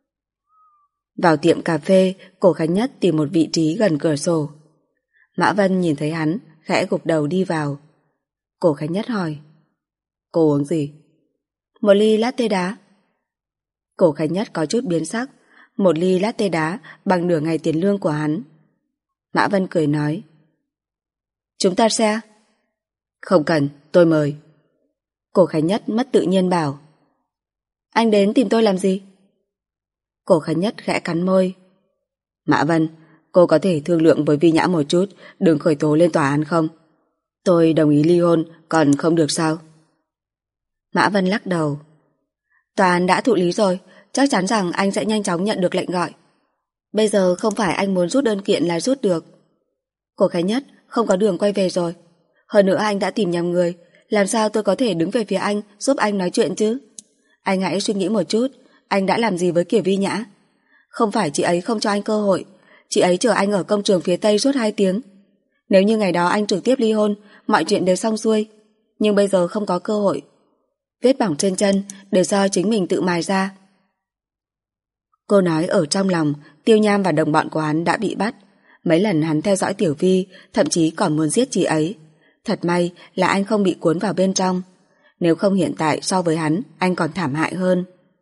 [SPEAKER 1] Vào tiệm cà phê, Cổ Khánh Nhất tìm một vị trí gần cửa sổ. Mã Vân nhìn thấy hắn, khẽ gục đầu đi vào. Cổ Khánh Nhất hỏi: Cô uống gì? Một ly latte đá. Cổ Khánh Nhất có chút biến sắc. Một ly latte đá bằng nửa ngày tiền lương của hắn. Mã Vân cười nói: Chúng ta share. Không cần, tôi mời. Cổ Khánh Nhất mất tự nhiên bảo: Anh đến tìm tôi làm gì? Cổ Khánh Nhất khẽ cắn môi. Mã Vân, cô có thể thương lượng với Vi Nhã một chút, đừng khởi tố lên tòa án không? Tôi đồng ý ly hôn, còn không được sao? Mã Vân lắc đầu. Tòa án đã thụ lý rồi, chắc chắn rằng anh sẽ nhanh chóng nhận được lệnh gọi. Bây giờ không phải anh muốn rút đơn kiện là rút được. Cổ Khánh Nhất, không có đường quay về rồi. Hơn nữa anh đã tìm nhầm người, làm sao tôi có thể đứng về phía anh giúp anh nói chuyện chứ? Anh hãy suy nghĩ một chút, anh đã làm gì với Kiều Vi Nhã? Không phải chị ấy không cho anh cơ hội, chị ấy chờ anh ở công trường phía Tây suốt 2 tiếng. Nếu như ngày đó anh trực tiếp ly hôn, mọi chuyện đều xong xuôi. Nhưng bây giờ không có cơ hội. Vết bỏng trên chân đều do chính mình tự mài ra. Cô nói ở trong lòng, Tiêu Nham và đồng bọn của hắn đã bị bắt. Mấy lần hắn theo dõi Tiểu Vi, thậm chí còn muốn giết chị ấy. Thật may là anh không bị cuốn vào bên trong. Nếu không hiện tại so với hắn, anh còn thảm hại hơn.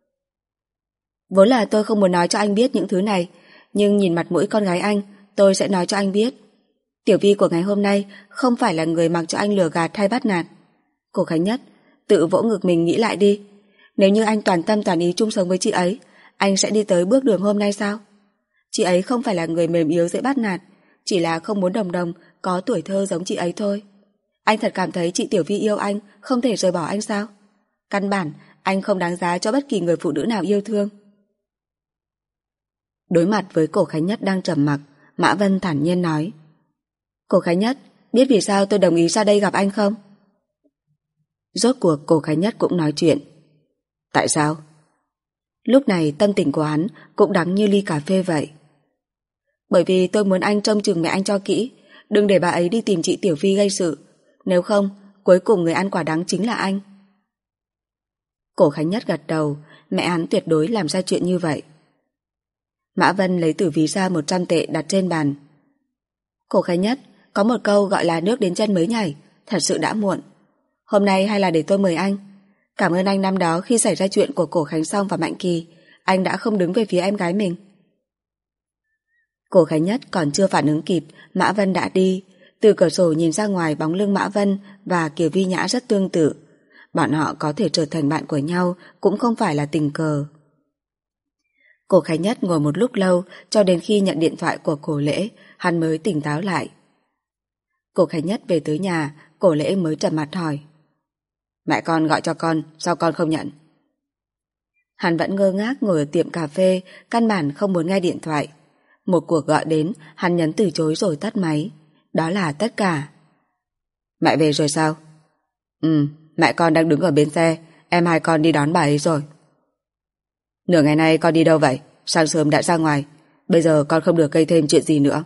[SPEAKER 1] Vốn là tôi không muốn nói cho anh biết những thứ này, nhưng nhìn mặt mũi con gái anh, tôi sẽ nói cho anh biết. Tiểu Vi của ngày hôm nay không phải là người mặc cho anh lừa gạt hay bắt nạt. Cổ Khánh Nhất, tự vỗ ngực mình nghĩ lại đi. Nếu như anh toàn tâm toàn ý chung sống với chị ấy, anh sẽ đi tới bước đường hôm nay sao? Chị ấy không phải là người mềm yếu dễ bắt nạt, chỉ là không muốn Đồng Đồng có tuổi thơ giống chị ấy thôi. Anh thật cảm thấy chị Tiểu Vi yêu anh, không thể rời bỏ anh sao? Căn bản, anh không đáng giá cho bất kỳ người phụ nữ nào yêu thương. Đối mặt với Cổ Khánh Nhất đang trầm mặc, Mã Vân thản nhiên nói: Cổ Khánh Nhất, biết vì sao tôi đồng ý ra đây gặp anh không? Rốt cuộc Cổ Khánh Nhất cũng nói chuyện. Tại sao? Lúc này tâm tình của hắn cũng đắng như ly cà phê vậy. Bởi vì tôi muốn anh trông chừng mẹ anh cho kỹ, đừng để bà ấy đi tìm chị Tiểu Vi gây sự. Nếu không, cuối cùng người ăn quả đắng chính là anh. Cổ Khánh Nhất gật đầu, mẹ hắn tuyệt đối làm ra chuyện như vậy. Mã Vân lấy từ ví ra 100 tệ đặt trên bàn. Cổ Khánh Nhất, có một câu gọi là nước đến chân mới nhảy, thật sự đã muộn. Hôm nay hay là để tôi mời anh. Cảm ơn anh năm đó khi xảy ra chuyện của Cổ Khánh Song và Mạnh Kỳ, anh đã không đứng về phía em gái mình. Cổ Khánh Nhất còn chưa phản ứng kịp, Mã Vân đã đi. Từ cửa sổ nhìn ra ngoài, bóng lưng Mã Vân và Kiều Vi Nhã rất tương tự. Bọn họ có thể trở thành bạn của nhau cũng không phải là tình cờ. Cổ Khánh Nhất ngồi một lúc lâu, cho đến khi nhận điện thoại của Cổ Lễ, hắn mới tỉnh táo lại. Cổ Khánh Nhất về tới nhà, Cổ Lễ mới trầm mặt hỏi: Mẹ con gọi cho con, sao con không nhận? Hắn vẫn ngơ ngác ngồi ở tiệm cà phê, căn bản không muốn nghe điện thoại. Một cuộc gọi đến, hắn nhấn từ chối rồi tắt máy. Đó là tất cả. Mẹ về rồi sao? Mẹ con đang đứng ở bên xe, em hai con đi đón bà ấy rồi. Nửa ngày nay con đi đâu vậy? Sáng sớm đã ra ngoài, bây giờ con không được gây thêm chuyện gì nữa.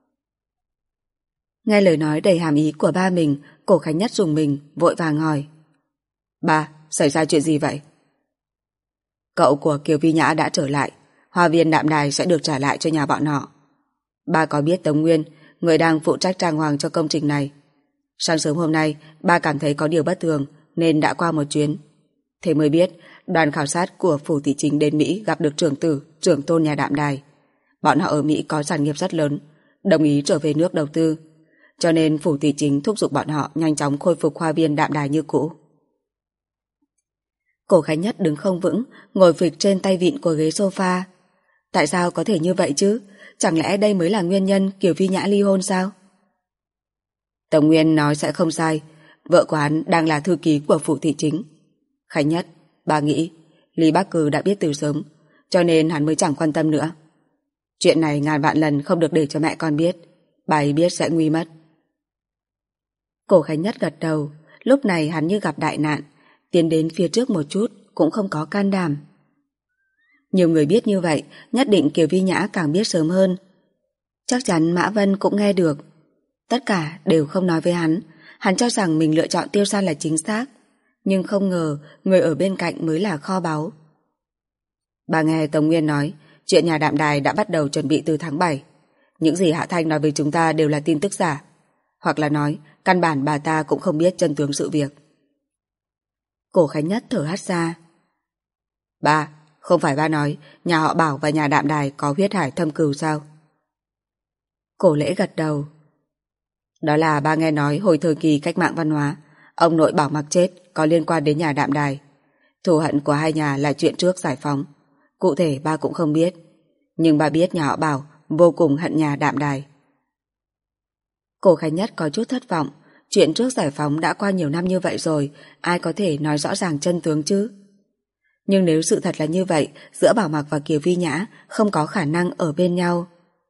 [SPEAKER 1] Nghe lời nói đầy hàm ý của ba mình, Cổ Khánh Nhất rùng mình, vội vàng hỏi: Ba, xảy ra chuyện gì vậy? Cậu của Kiều Vi Nhã đã trở lại, hoa viên Đạm Đài sẽ được trả lại cho nhà bọn họ. Ba có biết Tống Nguyên, người đang phụ trách trang hoàng cho công trình này. Sáng sớm hôm nay, ba cảm thấy có điều bất thường nên đã qua một chuyến. Thế mới biết, đoàn khảo sát của phủ thị chính đến Mỹ gặp được trưởng tử, trưởng tôn nhà Đạm Đài. Bọn họ ở Mỹ có sản nghiệp rất lớn, đồng ý trở về nước đầu tư. Cho nên phủ thị chính thúc giục bọn họ nhanh chóng khôi phục hoa viên Đạm Đài như cũ. Cổ Khánh Nhất đứng không vững, ngồi phịch trên tay vịn của ghế sofa. Tại sao có thể như vậy chứ? Chẳng lẽ đây mới là nguyên nhân Kiều Vi Nhã ly hôn sao? Tống Nguyên nói sẽ không sai, vợ của hắn đang là thư ký của phủ thị chính. Khánh Nhất, bà nghĩ Lý Bắc Cừ đã biết từ sớm, cho nên hắn mới chẳng quan tâm nữa. Chuyện này ngàn vạn lần không được để cho mẹ con biết, bà ấy biết sẽ nguy mất. Cổ Khánh Nhất gật đầu, lúc này hắn như gặp đại nạn, tiến đến phía trước một chút cũng không có can đảm. Nhiều người biết như vậy, nhất định Kiều Vi Nhã càng biết sớm hơn. Chắc chắn Mã Vân cũng nghe được. Tất cả đều không nói với hắn cho rằng mình lựa chọn Tiêu San là chính xác, nhưng không ngờ người ở bên cạnh mới là kho báu. Bà nghe Tống Nguyên nói, chuyện nhà Đạm Đài đã bắt đầu chuẩn bị từ tháng 7. Những gì Hạ Thanh nói với chúng ta đều là tin tức giả, hoặc là nói căn bản bà ta cũng không biết chân tướng sự việc. Cổ Khánh Nhất thở hắt ra. Ba, không phải ba nói nhà họ Bảo và nhà Đạm Đài có huyết hải thâm cừu sao? Cổ Lễ gật đầu. Đó là ba nghe nói hồi thời kỳ cách mạng văn hóa, ông nội Bảo Mặc chết có liên quan đến nhà Đạm Đài. Thù hận của hai nhà là chuyện trước giải phóng. Cụ thể ba cũng không biết, nhưng ba biết nhà họ Bảo vô cùng hận nhà Đạm Đài. Cổ Khánh Nhất có chút thất vọng. Chuyện trước giải phóng đã qua nhiều năm như vậy rồi, ai có thể nói rõ ràng chân tướng chứ? Nhưng nếu sự thật là như vậy, giữa Bảo Mặc và Kiều Vi Nhã không có khả năng ở bên nhau.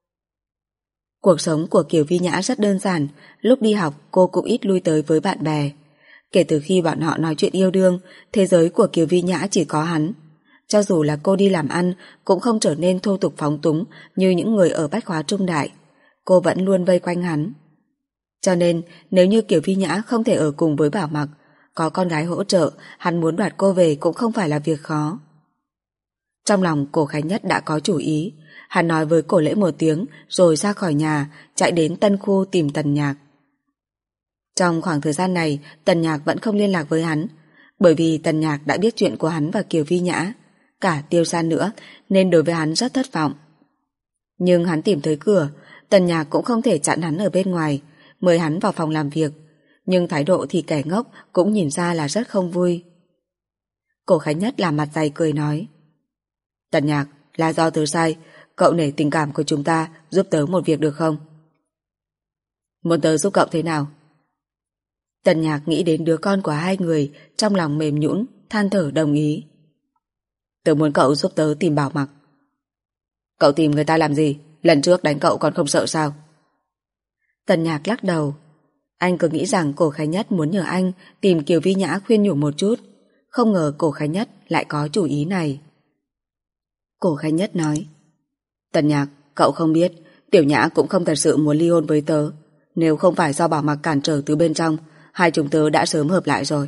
[SPEAKER 1] Cuộc sống của Kiều Vi Nhã rất đơn giản, lúc đi học cô cũng ít lui tới với bạn bè. Kể từ khi bọn họ nói chuyện yêu đương, thế giới của Kiều Vi Nhã chỉ có hắn. Cho dù là cô đi làm ăn, cũng không trở nên thô tục phóng túng như những người ở bách hóa trung đại. Cô vẫn luôn vây quanh hắn. Cho nên, nếu như Kiều Vi Nhã không thể ở cùng với Bảo Mặc, có con gái hỗ trợ, hắn muốn đoạt cô về cũng không phải là việc khó. Trong lòng Cổ Khánh Nhất đã có chủ ý, hắn nói với Cổ Lễ một tiếng rồi ra khỏi nhà, chạy đến Tân Khu tìm Tần Nhạc. Trong khoảng thời gian này, Tần Nhạc vẫn không liên lạc với hắn, bởi vì Tần Nhạc đã biết chuyện của hắn và Kiều Vi Nhã, cả Tiêu San nữa, nên đối với hắn rất thất vọng. Nhưng hắn tìm tới cửa, Tần Nhạc cũng không thể chặn hắn ở bên ngoài, mời hắn vào phòng làm việc, nhưng thái độ thì kẻ ngốc cũng nhìn ra là rất không vui. Cổ Khánh Nhất làm mặt dày cười nói: Tần Nhạc, là do tớ sai, cậu nể tình cảm của chúng ta giúp tớ một việc được không? Muốn tớ giúp cậu thế nào? Tần Nhạc nghĩ đến đứa con của hai người, trong lòng mềm nhũn, than thở đồng ý. Tớ muốn cậu giúp tớ tìm Bảo Mặc. Cậu tìm người ta làm gì? Lần trước đánh cậu còn không sợ sao? Tần Nhạc lắc đầu. Anh cứ nghĩ rằng Cổ Khánh Nhất muốn nhờ anh tìm Kiều Vi Nhã khuyên nhủ một chút, không ngờ Cổ Khánh Nhất lại có chủ ý này. Cổ Khánh Nhất nói: Tần Nhạc, cậu không biết, Tiểu Nhã cũng không thật sự muốn ly hôn với tớ. Nếu không phải do Bảo Mặc cản trở từ bên trong, hai chúng tớ đã sớm hợp lại rồi.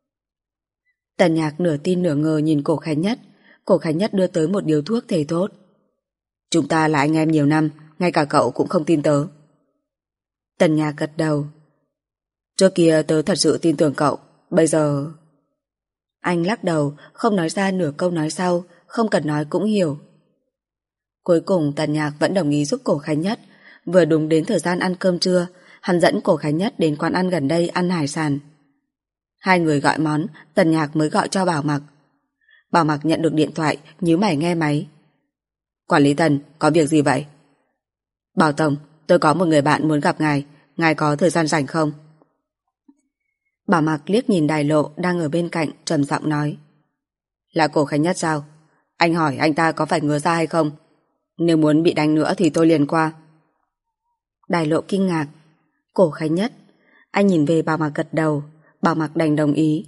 [SPEAKER 1] Tần Nhạc nửa tin nửa ngờ nhìn Cổ Khánh Nhất. Cổ Khánh Nhất đưa tới một điếu thuốc thề thốt: Chúng ta là anh em nhiều năm, ngay cả cậu cũng không tin tớ. Tần Nhạc gật đầu. Trước kia tớ thật sự tin tưởng cậu, bây giờ... Anh lắc đầu, không nói ra nửa câu nói sau, không cần nói cũng hiểu. Cuối cùng Tần Nhạc vẫn đồng ý giúp Cổ Khánh Nhất. Vừa đúng đến thời gian ăn cơm trưa, hắn dẫn Cổ Khánh Nhất đến quán ăn gần đây ăn hải sản. Hai người gọi món, Tần Nhạc mới gọi cho Bảo Mặc. Bảo Mặc nhận được điện thoại, nhíu mày nghe máy. Quản lý Tần, có việc gì vậy? Bảo Tổng, tôi có một người bạn muốn gặp ngài có thời gian rảnh không? Bảo Mặc liếc nhìn Đài Lộ đang ở bên cạnh, trầm giọng nói. Là Cổ Khánh Nhất sao? Anh hỏi anh ta có phải ngứa ra hay không? Nếu muốn bị đánh nữa thì tôi liền qua. Đài Lộ kinh ngạc. Cổ Khánh Nhất. Anh nhìn về Bảo Mặc gật đầu. Bảo Mặc đành đồng ý.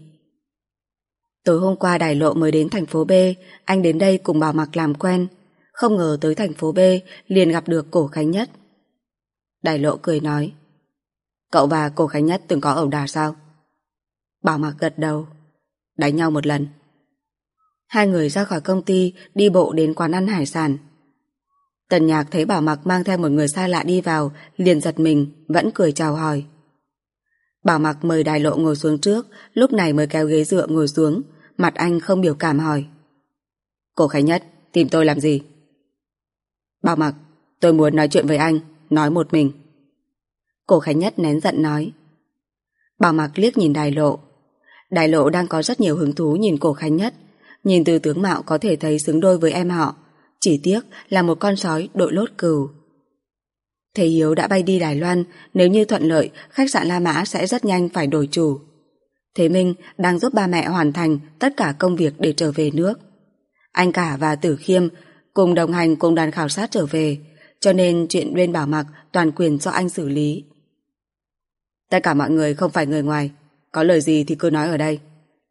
[SPEAKER 1] Tối hôm qua Đài Lộ mới đến thành phố B, anh đến đây cùng Bảo Mặc làm quen. Không ngờ tới thành phố B liền gặp được Cổ Khánh Nhất. Đài Lộ cười nói. Cậu và Cổ Khánh Nhất từng có ẩu đả sao? Bảo Mặc gật đầu. Đánh nhau một lần. Hai người ra khỏi công ty, đi bộ đến quán ăn hải sản. Tần Nhạc thấy Bảo Mặc mang theo một người xa lạ đi vào, liền giật mình, vẫn cười chào hỏi. Bảo Mặc mời Đài Lộ ngồi xuống trước, lúc này mới kéo ghế dựa ngồi xuống, mặt anh không biểu cảm hỏi. Cổ Khánh Nhất, tìm tôi làm gì? Bảo Mặc, tôi muốn nói chuyện với anh, nói một mình. Cổ Khánh Nhất nén giận nói. Bảo Mặc liếc nhìn Đài Lộ. Đài Lộ đang có rất nhiều hứng thú nhìn Cổ Khánh Nhất, nhìn từ tướng mạo có thể thấy xứng đôi với em họ, chỉ tiếc là một con sói đội lốt cừu. Thầy Hiếu đã bay đi Đài Loan, nếu như thuận lợi, khách sạn La Mã sẽ rất nhanh phải đổi chủ. Thế Minh đang giúp ba mẹ hoàn thành tất cả công việc để trở về nước. Anh cả và Tử Khiêm cùng đồng hành cùng đoàn khảo sát trở về, cho nên chuyện bên Bảo Mặc toàn quyền do anh xử lý. Tất cả mọi người không phải người ngoài, có lời gì thì cứ nói ở đây.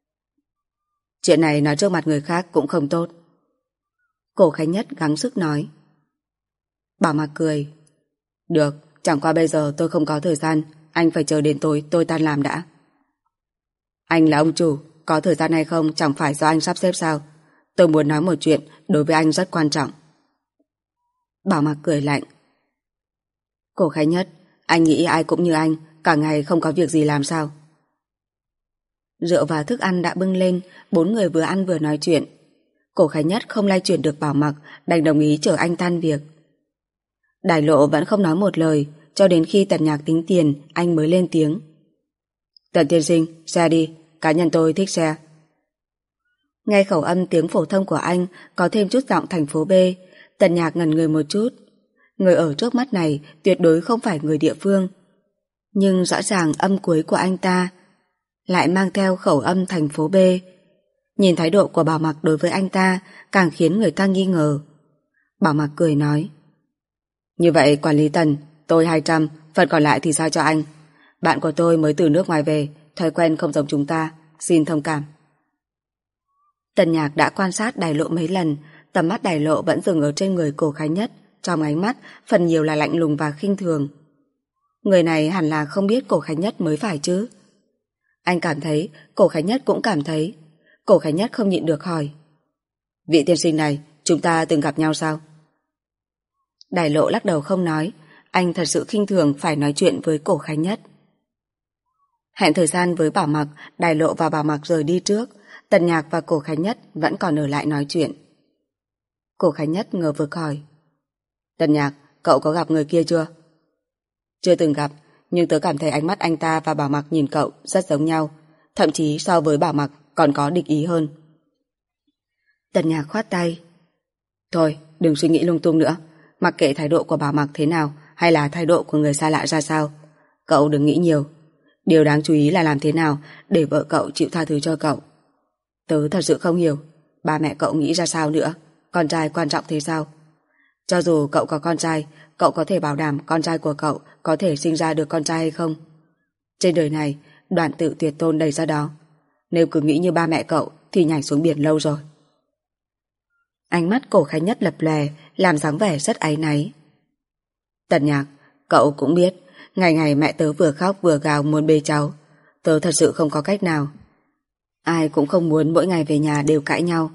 [SPEAKER 1] Chuyện này nói trước mặt người khác cũng không tốt. Cổ Khánh Nhất gắng sức nói. Bảo Mặc cười. Được, chẳng qua bây giờ tôi không có thời gian, anh phải chờ đến tối tôi tan làm đã. Anh là ông chủ, có thời gian hay không chẳng phải do anh sắp xếp sao? Tôi muốn nói một chuyện đối với anh rất quan trọng. Bảo Mặc cười lạnh. Cổ Khánh Nhất, anh nghĩ ai cũng như anh, cả ngày không có việc gì làm sao? Rượu và thức ăn đã bưng lên, bốn người vừa ăn vừa nói chuyện. Cổ Khánh Nhất không lay chuyển được Bảo Mặc, đành đồng ý chờ anh tan việc. Đài Lộ vẫn không nói một lời, cho đến khi Tần Nhạc tính tiền, anh mới lên tiếng. Tần tiên sinh, xe đi, cá nhân tôi thích xe. Nghe khẩu âm tiếng phổ thông của anh có thêm chút giọng thành phố B, Tần Nhạc ngẩn người một chút. Người ở trước mắt này tuyệt đối không phải người địa phương. Nhưng rõ ràng âm cuối của anh ta lại mang theo khẩu âm thành phố B. Nhìn thái độ của Bảo Mặc đối với anh ta càng khiến người ta nghi ngờ. Bảo Mặc cười nói. Như vậy quản lý Tần, tôi 200, phần còn lại thì sao cho anh. Bạn của tôi mới từ nước ngoài về, thói quen không giống chúng ta, xin thông cảm. Tần Nhạc đã quan sát Đài Lộ mấy lần, tầm mắt Đài Lộ vẫn dừng ở trên người Cổ Khánh Nhất, trong ánh mắt phần nhiều là lạnh lùng và khinh thường. Người này hẳn là không biết Cổ Khánh Nhất mới phải chứ. Anh cảm thấy, Cổ Khánh Nhất cũng cảm thấy. Cổ Khánh Nhất không nhịn được hỏi. Vị tiên sinh này, chúng ta từng gặp nhau sao? Đài Lộ lắc đầu không nói, anh thật sự khinh thường phải nói chuyện với Cổ Khánh Nhất. Hẹn thời gian với Bảo Mặc, Đài Lộ và Bảo Mặc rời đi trước, Tần Nhạc và Cổ Khánh Nhất vẫn còn ở lại nói chuyện. Cổ Khánh Nhất ngờ vực hỏi. Tần Nhạc, cậu có gặp người kia chưa? Chưa từng gặp, nhưng tớ cảm thấy ánh mắt anh ta và Bảo Mặc nhìn cậu rất giống nhau, thậm chí so với Bảo Mặc còn có địch ý hơn. Tần Nhạc khoát tay. Thôi, đừng suy nghĩ lung tung nữa. Mặc kệ thái độ của Bảo Mặc thế nào hay là thái độ của người xa lạ ra sao, cậu đừng nghĩ nhiều. Điều đáng chú ý là làm thế nào để vợ cậu chịu tha thứ cho cậu. Tớ thật sự không hiểu, ba mẹ cậu nghĩ ra sao nữa, con trai quan trọng thế sao? Cho dù cậu có con trai, cậu có thể bảo đảm con trai của cậu có thể sinh ra được con trai hay không? Trên đời này, đoàn tự tuyệt tôn đầy ra đó. Nếu cứ nghĩ như ba mẹ cậu thì nhảy xuống biển lâu rồi. Ánh mắt Cổ Khánh Nhất lập lòe, làm dáng vẻ rất áy náy. Tần Nhạc, cậu cũng biết, ngày ngày mẹ tớ vừa khóc vừa gào muốn bế cháu. Tớ thật sự không có cách nào. Ai cũng không muốn mỗi ngày về nhà đều cãi nhau.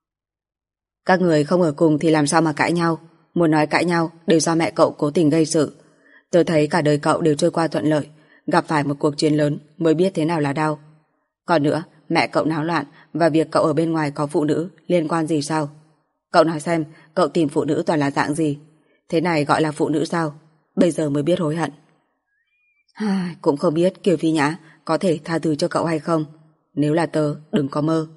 [SPEAKER 1] Các người không ở cùng thì làm sao mà cãi nhau? Muốn nói cãi nhau đều do mẹ cậu cố tình gây sự. Tớ thấy cả đời cậu đều trôi qua thuận lợi, gặp phải một cuộc chiến lớn mới biết thế nào là đau. Còn nữa, mẹ cậu náo loạn và việc cậu ở bên ngoài có phụ nữ liên quan gì sao? Cậu nói xem, cậu tìm phụ nữ toàn là dạng gì? Thế này gọi là phụ nữ sao? Bây giờ mới biết hối hận. Cũng không biết Kiều Phi Nhã có thể tha thứ cho cậu hay không. Nếu là tớ, đừng có mơ.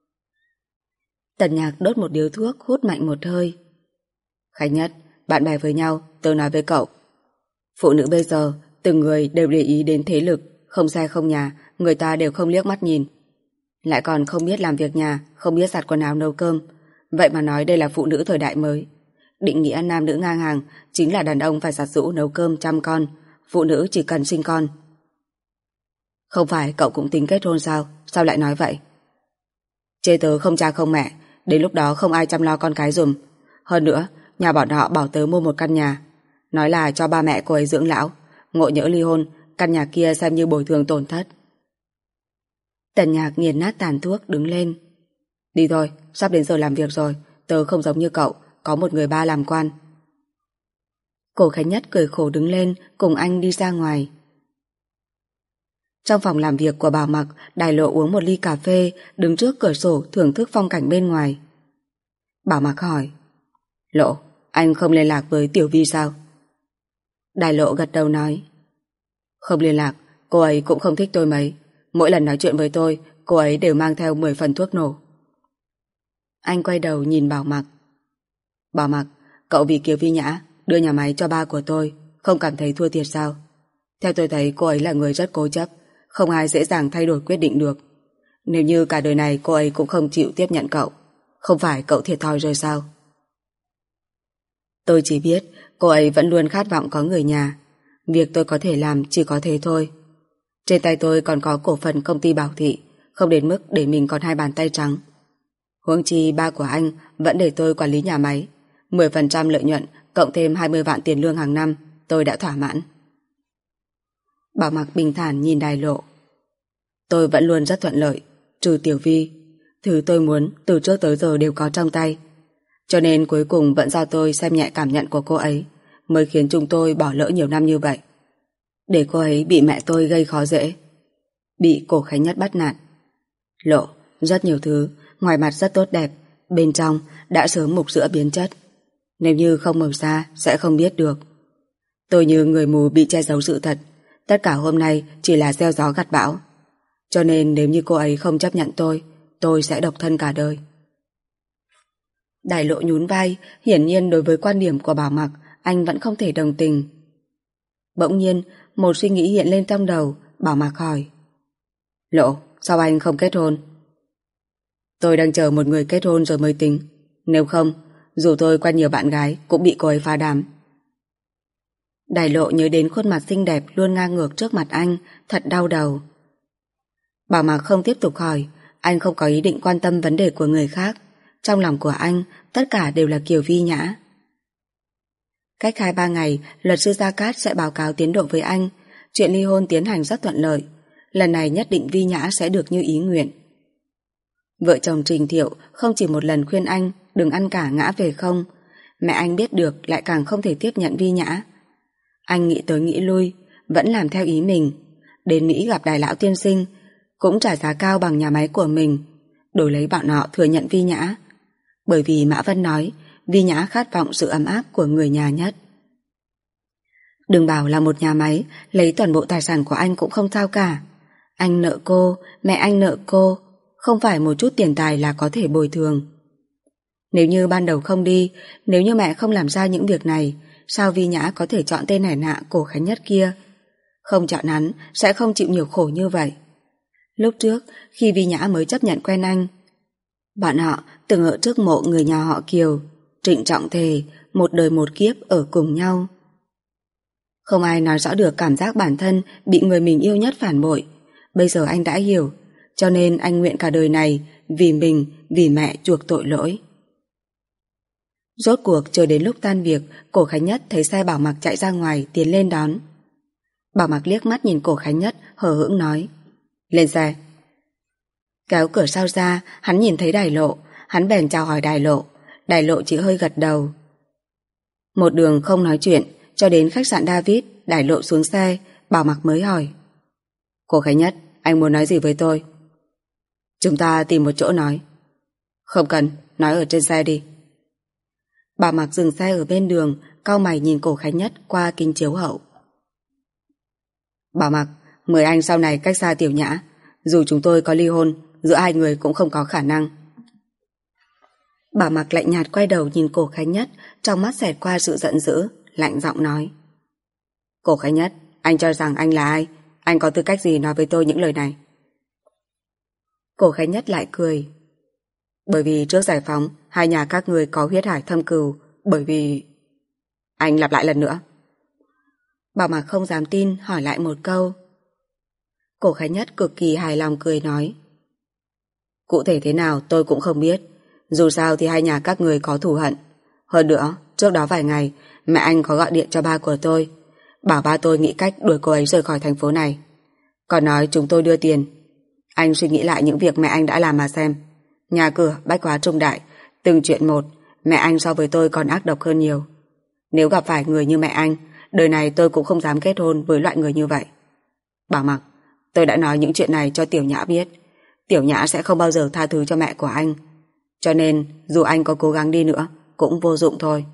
[SPEAKER 1] Tần Nhạc đốt một điếu thuốc, hút mạnh một hơi. Khánh Nhất, bạn bè với nhau, tớ nói với cậu. Phụ nữ bây giờ, từng người đều để ý đến thế lực, không xe không nhà, người ta đều không liếc mắt nhìn. Lại còn không biết làm việc nhà, không biết giặt quần áo nấu cơm. Vậy mà nói đây là phụ nữ thời đại mới. Định nghĩa nam nữ ngang hàng chính là đàn ông phải giặt giũ nấu cơm chăm con, phụ nữ chỉ cần sinh con. Không phải cậu cũng tính kết hôn sao? Sao lại nói vậy? Chê tớ không cha không mẹ, đến lúc đó không ai chăm lo con cái dùm. Hơn nữa, nhà bọn họ bảo tớ mua một căn nhà, nói là cho ba mẹ cô ấy dưỡng lão, ngộ nhỡ ly hôn, căn nhà kia xem như bồi thường tổn thất. Tần Nhạc nghiền nát tàn thuốc đứng lên. Đi thôi, sắp đến giờ làm việc rồi, tớ không giống như cậu, có một người ba làm quan. Cổ Khánh Nhất cười khổ đứng lên, cùng anh đi ra ngoài. Trong phòng làm việc của Bảo Mặc, Đài Lộ uống một ly cà phê, đứng trước cửa sổ thưởng thức phong cảnh bên ngoài. Bảo Mặc hỏi, Lộ, anh không liên lạc với Tiểu Vi sao? Đài Lộ gật đầu nói, không liên lạc, cô ấy cũng không thích tôi mấy. Mỗi lần nói chuyện với tôi, cô ấy đều mang theo 10 phần thuốc nổ. Anh quay đầu nhìn Bảo Mặc. Bảo Mặc, cậu vì Kiều Vi Nhã đưa nhà máy cho ba của tôi, không cảm thấy thua thiệt sao? Theo tôi thấy cô ấy là người rất cố chấp, không ai dễ dàng thay đổi quyết định được. Nếu như cả đời này cô ấy cũng không chịu tiếp nhận cậu, không phải cậu thiệt thòi rồi sao? Tôi chỉ biết cô ấy vẫn luôn khát vọng có người nhà. Việc tôi có thể làm chỉ có thế thôi. Trên tay tôi còn có cổ phần công ty Bảo Thị, không đến mức để mình còn hai bàn tay trắng. Huống chi ba của anh vẫn để tôi quản lý nhà máy, 10% lợi nhuận cộng thêm 20 vạn tiền lương hàng năm, tôi đã thỏa mãn. Bảo Mặc bình thản nhìn Đài Lộ. Tôi vẫn luôn rất thuận lợi, trừ Tiểu Vi. Thứ tôi muốn từ trước tới giờ đều có trong tay. Cho nên cuối cùng vẫn do tôi xem nhẹ cảm nhận của cô ấy, mới khiến chúng tôi bỏ lỡ nhiều năm như vậy. Để cô ấy bị mẹ tôi gây khó dễ, bị Cổ Khánh Nhất bắt nạt. Lộ, rất nhiều thứ, ngoài mặt rất tốt đẹp, bên trong đã sớm mục rữa biến chất. Nếu như không mở ra sẽ không biết được. Tôi như người mù bị che giấu sự thật. Tất cả hôm nay chỉ là gieo gió gặt bão. Cho nên nếu như cô ấy không chấp nhận tôi sẽ độc thân cả đời. Đài Lộ nhún vai, hiển nhiên đối với quan điểm của Bảo Mặc, anh vẫn không thể đồng tình. Bỗng nhiên, một suy nghĩ hiện lên trong đầu, Bảo Mặc hỏi. Lộ, sao anh không kết hôn? Tôi đang chờ một người kết hôn rồi mới tính. Nếu không, dù tôi quen nhiều bạn gái cũng bị cô ấy phá đám. Đài Lộ nhớ đến khuôn mặt xinh đẹp luôn ngang ngược trước mặt anh, thật đau đầu. Bảo Mặc không tiếp tục hỏi, anh không có ý định quan tâm vấn đề của người khác. Trong lòng của anh, tất cả đều là Kiều Vi Nhã. Cách 2-3 ngày, luật sư Gia Cát sẽ báo cáo tiến độ với anh. Chuyện ly hôn tiến hành rất thuận lợi. Lần này nhất định Vi Nhã sẽ được như ý nguyện. Vợ chồng Trình Thiệu không chỉ một lần khuyên anh đừng ăn cả ngã về không. Mẹ anh biết được lại càng không thể tiếp nhận Vi Nhã. Anh nghĩ tới nghĩ lui, vẫn làm theo ý mình. Đến Mỹ gặp Đài Lão tiên sinh, cũng trả giá cao bằng nhà máy của mình, đổi lấy bọn họ thừa nhận Vi Nhã. Bởi vì Mã Vân nói Vi Nhã khát vọng sự ấm áp của người nhà nhất. Đừng bảo là một nhà máy, lấy toàn bộ tài sản của anh cũng không sao cả. Anh nợ cô, mẹ anh nợ cô, không phải một chút tiền tài là có thể bồi thường. Nếu như ban đầu không đi, nếu như mẹ không làm ra những việc này, sao Vi Nhã có thể chọn tên hèn hạ Cổ Khánh Nhất kia? Không chọn hắn, sẽ không chịu nhiều khổ như vậy. Lúc trước, khi Vi Nhã mới chấp nhận quen anh, bọn họ từng ở trước mộ người nhà họ Kiều, trịnh trọng thề, một đời một kiếp ở cùng nhau. Không ai nói rõ được cảm giác bản thân bị người mình yêu nhất phản bội. Bây giờ anh đã hiểu, cho nên anh nguyện cả đời này vì mình, vì mẹ chuộc tội lỗi. Rốt cuộc chờ đến lúc tan việc, Cổ Khánh Nhất thấy xe Bảo Mặc chạy ra ngoài tiến lên đón. Bảo Mặc liếc mắt nhìn Cổ Khánh Nhất, hờ hững nói: lên xe. Kéo cửa sau ra, hắn nhìn thấy Đài Lộ, hắn bèn chào hỏi Đài Lộ. Đài Lộ chỉ hơi gật đầu. Một đường không nói chuyện, cho đến khách sạn David, Đài Lộ xuống xe, Bảo Mặc mới hỏi: Cổ Khánh Nhất, anh muốn nói gì với tôi? Chúng ta tìm một chỗ nói. Không cần, nói ở trên xe đi. Bảo Mặc dừng xe ở bên đường, cau mày nhìn Cổ Khánh Nhất qua kính chiếu hậu. Bảo Mặc, mời anh sau này cách xa Tiểu Nhã. Dù chúng tôi có ly hôn, giữa hai người cũng không có khả năng. Bảo Mặc lạnh nhạt quay đầu nhìn Cổ Khánh Nhất, trong mắt xẹt qua sự giận dữ, lạnh giọng nói: Cổ Khánh Nhất, anh cho rằng anh là ai? Anh có tư cách gì nói với tôi những lời này? Cổ Khánh Nhất lại cười: bởi vì trước giải phóng, hai nhà các người có huyết hải thâm cừu. Bởi vì... Anh lặp lại lần nữa. Bảo Mặc không dám tin, hỏi lại một câu. Cổ Khánh Nhất cực kỳ hài lòng cười nói: cụ thể thế nào tôi cũng không biết. Dù sao thì hai nhà các người có thù hận. Hơn nữa, trước đó vài ngày, mẹ anh có gọi điện cho ba của tôi, bảo ba tôi nghĩ cách đuổi cô ấy rời khỏi thành phố này. Còn nói chúng tôi đưa tiền. Anh suy nghĩ lại những việc mẹ anh đã làm mà xem. Nhà cửa, bách hóa trung đại, từng chuyện một, mẹ anh so với tôi còn ác độc hơn nhiều. Nếu gặp phải người như mẹ anh, đời này tôi cũng không dám kết hôn với loại người như vậy. Bảo Mặc, tôi đã nói những chuyện này cho Tiểu Nhã biết. Tiểu Nhã sẽ không bao giờ tha thứ cho mẹ của anh. Cho nên, dù anh có cố gắng đi nữa, cũng vô dụng thôi.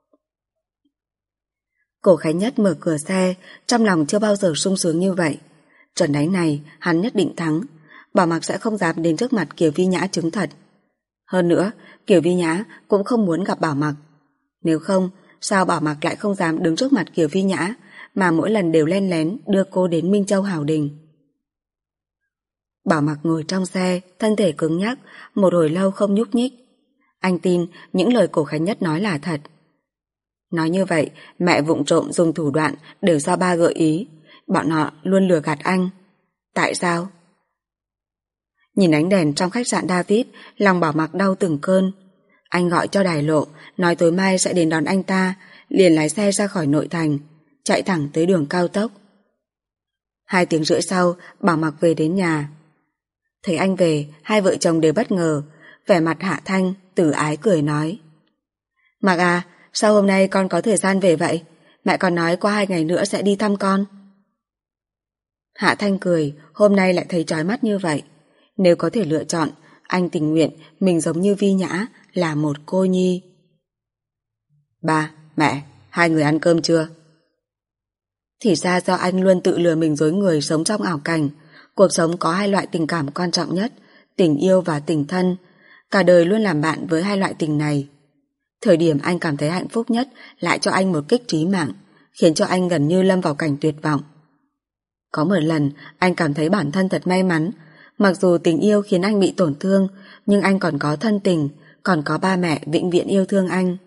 [SPEAKER 1] Cổ Khánh Nhất mở cửa xe, trong lòng chưa bao giờ sung sướng như vậy. Trận đánh này, hắn nhất định thắng. Bảo Mặc sẽ không dám đến trước mặt Kiều Vi Nhã chứng thật. Hơn nữa, Kiều Vi Nhã cũng không muốn gặp Bảo Mặc. Nếu không, sao Bảo Mặc lại không dám đứng trước mặt Kiều Vi Nhã, mà mỗi lần đều len lén đưa cô đến Minh Châu Hào Đình. Bảo Mặc ngồi trong xe, thân thể cứng nhắc, một hồi lâu không nhúc nhích. Anh tin những lời Cổ Khánh Nhất nói là thật. Nói như vậy, mẹ vụng trộm dùng thủ đoạn đều do ba gợi ý. Bọn họ luôn lừa gạt anh. Tại sao? Nhìn ánh đèn trong khách sạn David, lòng Bảo Mặc đau từng cơn. Anh gọi cho Đài Lộ, nói tối mai sẽ đến đón anh ta, liền lái xe ra khỏi nội thành, chạy thẳng tới đường cao tốc. 2 tiếng rưỡi sau, Bảo Mặc về đến nhà. Thấy anh về, hai vợ chồng đều bất ngờ, vẻ mặt Hạ Thanh, tử ái cười nói: Mặc à, sao hôm nay con có thời gian về vậy? Mẹ còn nói qua 2 ngày nữa sẽ đi thăm con. Hạ Thanh cười, hôm nay lại thấy chói mắt như vậy. Nếu có thể lựa chọn, anh tình nguyện mình giống như Vi Nhã, là một cô nhi. Ba, mẹ, hai người ăn cơm chưa? Thì ra do anh luôn tự lừa mình dối người sống trong ảo cảnh. Cuộc sống có 2 loại tình cảm quan trọng nhất, tình yêu và tình thân. Cả đời luôn làm bạn với 2 loại tình này. Thời điểm anh cảm thấy hạnh phúc nhất lại cho anh một kích trí mạng, khiến cho anh gần như lâm vào cảnh tuyệt vọng. Có một lần anh cảm thấy bản thân thật may mắn. Mặc dù tình yêu khiến anh bị tổn thương, nhưng anh còn có thân tình, còn có ba mẹ vĩnh viễn yêu thương anh.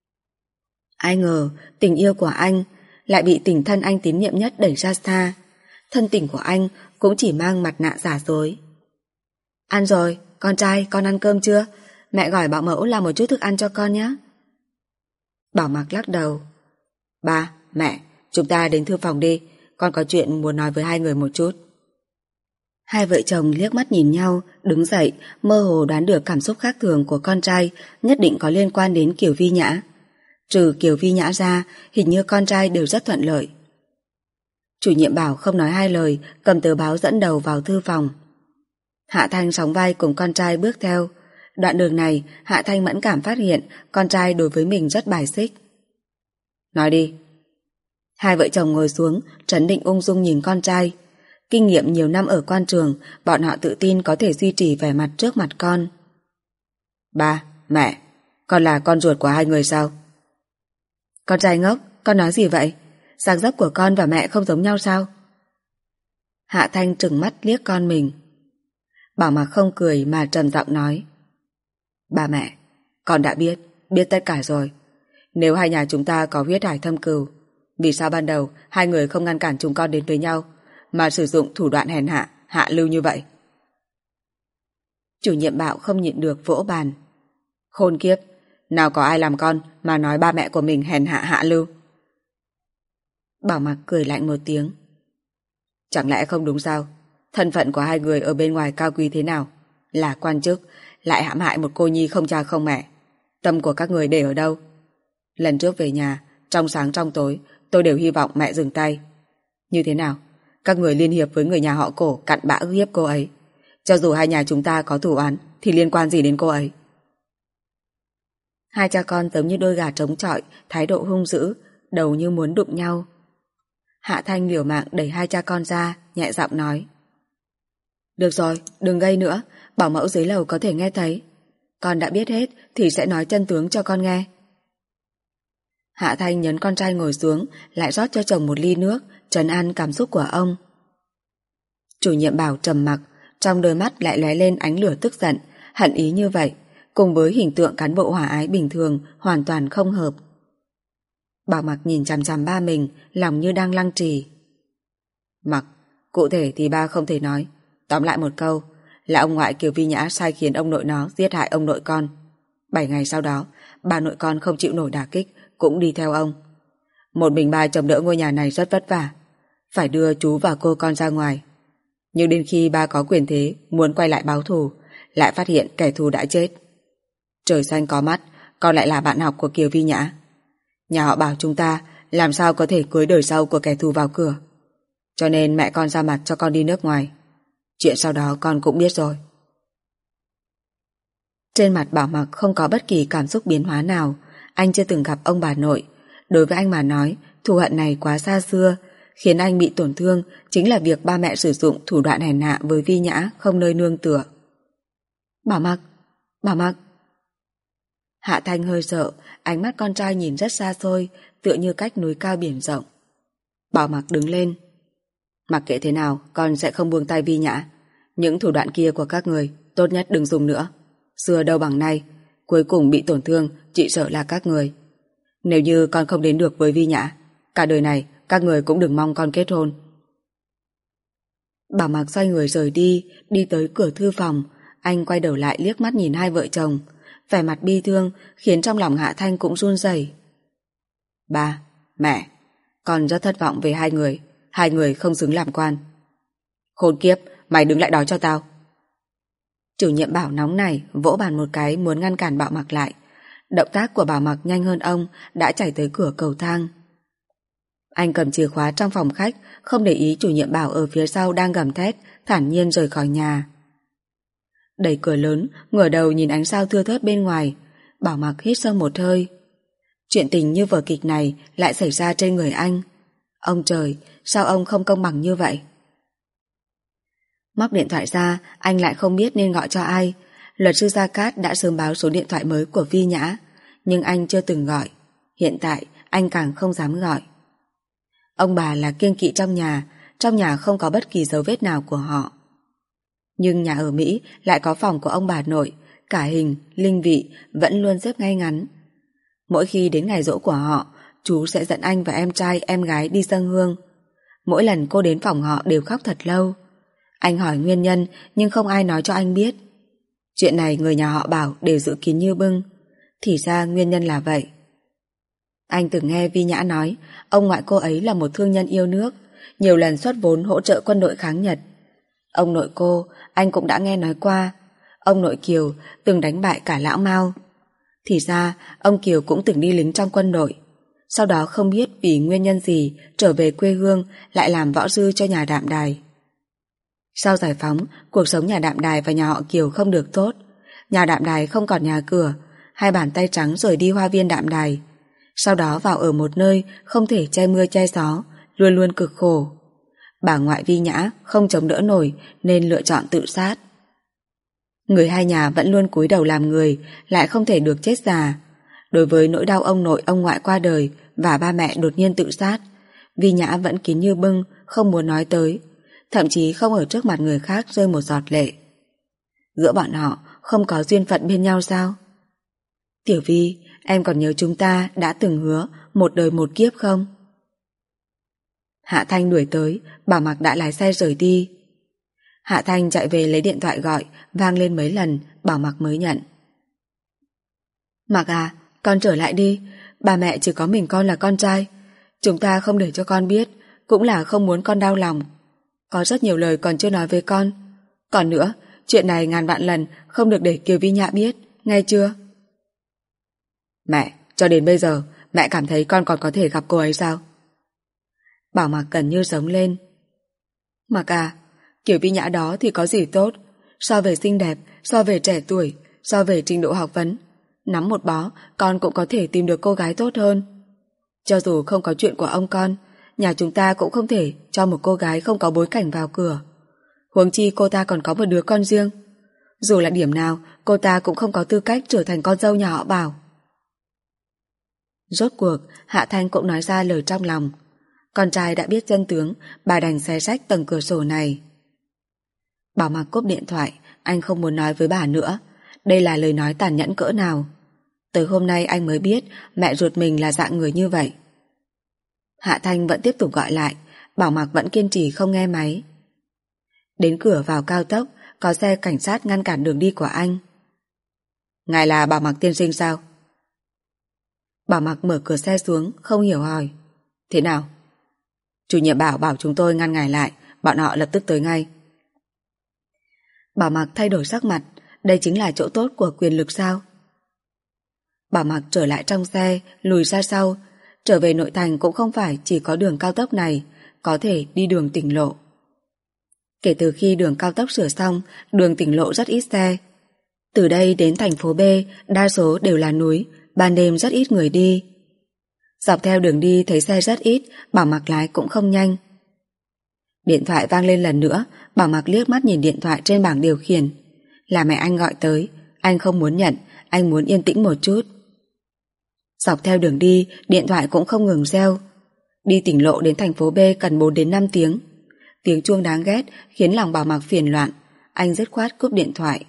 [SPEAKER 1] Ai ngờ tình yêu của anh lại bị tình thân anh tín nhiệm nhất đẩy ra xa. Thân tình của anh cũng chỉ mang mặt nạ giả dối. Ăn rồi, con trai, con ăn cơm chưa? Mẹ gọi bảo mẫu làm một chút thức ăn cho con nhé. Bảo Mặc lắc đầu. Ba, mẹ, chúng ta đến thư phòng đi, con có chuyện muốn nói với hai người một chút. Hai vợ chồng liếc mắt nhìn nhau, đứng dậy, mơ hồ đoán được cảm xúc khác thường của con trai nhất định có liên quan đến Kiều Vi Nhã. Trừ Kiều Vi Nhã ra, hình như con trai đều rất thuận lợi. Chủ nhiệm Bảo không nói 2 lời, cầm tờ báo dẫn đầu vào thư phòng. Hạ Thanh sóng vai cùng con trai bước theo. Đoạn đường này, Hạ Thanh mẫn cảm phát hiện con trai đối với mình rất bài xích. Nói đi. Hai vợ chồng ngồi xuống, trấn định ung dung nhìn con trai. Kinh nghiệm nhiều năm ở quan trường, bọn họ tự tin có thể duy trì vẻ mặt trước mặt con. Ba, mẹ, Con là con ruột của hai người sao? Con trai ngốc, con nói gì vậy? Dáng dấp của con và mẹ không giống nhau sao? Hạ Thanh trừng mắt liếc con mình. Bảo Mặc không cười mà trầm giọng nói. Ba mẹ, con đã biết tất cả rồi. Nếu hai nhà chúng ta có huyết hải thâm cừu, vì sao ban đầu hai người không ngăn cản chúng con đến với nhau, mà sử dụng thủ đoạn hèn hạ, hạ lưu như vậy? Chủ nhiệm Bảo không nhịn được vỗ bàn. Khôn kiếp, nào có ai làm con mà nói ba mẹ của mình hèn hạ hạ lưu? Bảo Mặc cười lạnh một tiếng. Chẳng lẽ không đúng sao? Thân phận của hai người ở bên ngoài cao quý thế nào? Là quan chức, lại hãm hại một cô nhi không cha không mẹ. Tâm của các người để ở đâu? Lần trước về nhà, trong sáng trong tối, tôi đều hy vọng mẹ dừng tay. Như thế nào? Các người liên hiệp với người nhà họ Cổ cặn bã ức hiếp cô ấy. Cho dù hai nhà chúng ta có thù oán thì liên quan gì đến cô ấy? Hai cha con giống như đôi gà trống chọi, thái độ hung dữ, đầu như muốn đụng nhau. Hạ Thanh liều mạng đẩy hai cha con ra, nhẹ giọng nói. Được rồi, đừng gây nữa, bảo mẫu dưới lầu có thể nghe thấy. Con đã biết hết thì sẽ nói chân tướng cho con nghe. Hạ Thanh nhấn con trai ngồi xuống, lại rót cho chồng một ly nước, trấn an cảm xúc của ông. Chủ nhiệm Bảo trầm mặc, trong đôi mắt lại lóe lên ánh lửa tức giận, hận ý như vậy, cùng với hình tượng cán bộ hòa ái bình thường hoàn toàn không hợp. Bảo Mặc nhìn chằm chằm ba mình, lòng như đang lăng trì. Mặc, cụ thể thì ba không thể nói. Tóm lại một câu, là ông ngoại Kiều Vi Nhã sai khiến ông nội nó giết hại ông nội con. 7 ngày sau đó, ba nội con không chịu nổi đả kích, cũng đi theo ông. Một mình ba chống đỡ ngôi nhà này rất vất vả, phải đưa chú và cô con ra ngoài. Nhưng đến khi ba có quyền thế, muốn quay lại báo thù, lại phát hiện kẻ thù đã chết. Trời xanh có mắt, con lại là bạn học của Kiều Vi Nhã. Nhà họ Bảo chúng ta làm sao có thể cưới đời sau của kẻ thù vào cửa. Cho nên mẹ con ra mặt cho con đi nước ngoài. Chuyện sau đó con cũng biết rồi. Trên mặt Bảo Mặc không có bất kỳ cảm xúc biến hóa nào. Anh chưa từng gặp ông bà nội. Đối với anh mà nói, thù hận này quá xa xưa. Khiến anh bị tổn thương chính là việc ba mẹ sử dụng thủ đoạn hèn hạ với Vi Nhã không nơi nương tựa. Bảo Mặc. Hạ Thanh hơi sợ, ánh mắt con trai nhìn rất xa xôi, tựa như cách núi cao biển rộng. Bảo Mặc đứng lên. Mặc kệ thế nào, con sẽ không buông tay Vi Nhã. Những thủ đoạn kia của các người, tốt nhất đừng dùng nữa. Xưa đâu bằng nay, cuối cùng bị tổn thương, chỉ sợ là các người. Nếu như con không đến được với Vi Nhã, cả đời này các người cũng đừng mong con kết hôn. Bảo Mặc xoay người rời đi, đi tới cửa thư phòng. Anh quay đầu lại liếc mắt nhìn hai vợ chồng, vẻ mặt bi thương khiến trong lòng Hạ Thanh cũng run rẩy. Ba, mẹ, con rất thất vọng về hai người không xứng làm quan. Khốn kiếp, mày đứng lại đó cho tao. Chủ nhiệm Bảo nóng này vỗ bàn một cái muốn ngăn cản Bảo Mặc lại. Động tác của Bảo Mặc nhanh hơn ông, đã chạy tới cửa cầu thang. Anh cầm chìa khóa trong phòng khách, không để ý chủ nhiệm Bảo ở phía sau đang gầm thét, thản nhiên rời khỏi nhà. Đẩy cửa lớn, ngửa đầu nhìn ánh sao thưa thớt bên ngoài. Bảo Mặc hít sâu một hơi. Chuyện tình như vở kịch này lại xảy ra trên người anh. Ông trời, sao ông không công bằng như vậy? Móc điện thoại ra, anh lại không biết nên gọi cho ai. Luật sư Gia Cát đã sớm báo số điện thoại mới của Vi Nhã, nhưng anh chưa từng gọi. Hiện tại anh càng không dám gọi. Ông bà là kiêng kỵ trong nhà không có bất kỳ dấu vết nào của họ. Nhưng nhà ở Mỹ lại có phòng của ông bà nội, cả hình, linh vị vẫn luôn xếp ngay ngắn. Mỗi khi đến ngày giỗ của họ, chú sẽ dẫn anh và em trai em gái đi dâng hương. Mỗi lần cô đến phòng họ đều khóc thật lâu. Anh hỏi nguyên nhân nhưng không ai nói cho anh biết. Chuyện này người nhà họ Bảo đều giữ kín như bưng. Thì ra nguyên nhân là vậy. Anh từng nghe Vi Nhã nói ông ngoại cô ấy là một thương nhân yêu nước, nhiều lần xuất vốn hỗ trợ quân đội kháng Nhật. Ông nội cô, anh cũng đã nghe nói qua. Ông nội Kiều từng đánh bại cả lão Mao. Thì ra ông Kiều cũng từng đi lính trong quân đội. Sau đó không biết vì nguyên nhân gì trở về quê hương lại làm võ sư cho nhà Đạm Đài. Sau giải phóng, cuộc sống nhà Đạm Đài và nhà họ Kiều không được tốt. Nhà Đạm Đài không còn nhà cửa, hai bàn tay trắng rời đi hoa viên Đạm Đài. Sau đó vào ở một nơi không thể che mưa che gió, luôn luôn cực khổ. Bà ngoại Vi Nhã không chống đỡ nổi nên lựa chọn tự sát. Người hai nhà vẫn luôn cúi đầu làm người, lại không thể được chết già. Đối với nỗi đau ông nội ông ngoại qua đời và ba mẹ đột nhiên tự sát, Vi Nhã vẫn kín như bưng, không muốn nói tới, thậm chí không ở trước mặt người khác rơi một giọt lệ. Giữa bọn họ không có duyên phận bên nhau sao? Tiểu Vi, em còn nhớ chúng ta đã từng hứa một đời một kiếp không? Hạ Thanh đuổi tới, Bảo Mặc đã lái xe rời đi. Hạ Thanh chạy về lấy điện thoại gọi, vang lên mấy lần, Bảo Mặc mới nhận. Mặc à, con trở lại đi, bà mẹ chỉ có mình con là con trai. Chúng ta không để cho con biết, cũng là không muốn con đau lòng. Có rất nhiều lời còn chưa nói với con. Còn nữa, chuyện này ngàn vạn lần không được để Kiều Vi Nhã biết, nghe chưa? Mẹ, cho đến bây giờ, mẹ cảm thấy con còn có thể gặp cô ấy sao? Bảo Mặc gần như giống lên. Mặc à, Kiều Vi Nhã đó thì có gì tốt? So về xinh đẹp, so về trẻ tuổi, so về trình độ học vấn, nắm một bó, con cũng có thể tìm được cô gái tốt hơn. Cho dù không có chuyện của ông con, nhà chúng ta cũng không thể cho một cô gái không có bối cảnh vào cửa. Huống chi cô ta còn có một đứa con riêng. Dù là điểm nào, cô ta cũng không có tư cách trở thành con dâu nhà họ Bảo. Rốt cuộc, Hạ Thanh cũng nói ra lời trong lòng. Con trai đã biết chân tướng, bà đành xé rách tầng cửa sổ này. Bảo Mặc cúp điện thoại, anh không muốn nói với bà nữa. Đây là lời nói tàn nhẫn cỡ nào. Tới hôm nay anh mới biết mẹ ruột mình là dạng người như vậy. Hạ Thanh vẫn tiếp tục gọi lại, Bảo Mặc vẫn kiên trì không nghe máy. Đến cửa vào cao tốc, có xe cảnh sát ngăn cản đường đi của anh. Ngài là Bảo Mặc tiên sinh sao? Bảo Mặc mở cửa xe xuống, không hiểu hỏi. Thế nào? Chủ nhiệm bảo chúng tôi ngăn ngài lại, bọn họ lập tức tới ngay. Bảo Mặc thay đổi sắc mặt, đây chính là chỗ tốt của quyền lực sao? Bảo Mặc trở lại trong xe, lùi ra sau. Trở về nội thành cũng không phải chỉ có đường cao tốc này, có thể đi đường tỉnh lộ. Kể từ khi đường cao tốc sửa xong, đường tỉnh lộ rất ít xe. Từ đây đến thành phố B, đa số đều là núi, ban đêm rất ít người đi. Dọc theo đường đi thấy xe rất ít, Bảo Mặc lái cũng không nhanh. Điện thoại vang lên lần nữa, Bảo Mặc liếc mắt nhìn điện thoại trên bảng điều khiển. Là mẹ anh gọi tới, anh không muốn nhận, anh muốn yên tĩnh một chút. Dọc theo đường đi, điện thoại cũng không ngừng reo. Đi tỉnh lộ đến thành phố B cần 4 đến 5 tiếng. Tiếng chuông đáng ghét khiến lòng Bảo Mặc phiền loạn, anh dứt khoát cúp điện thoại.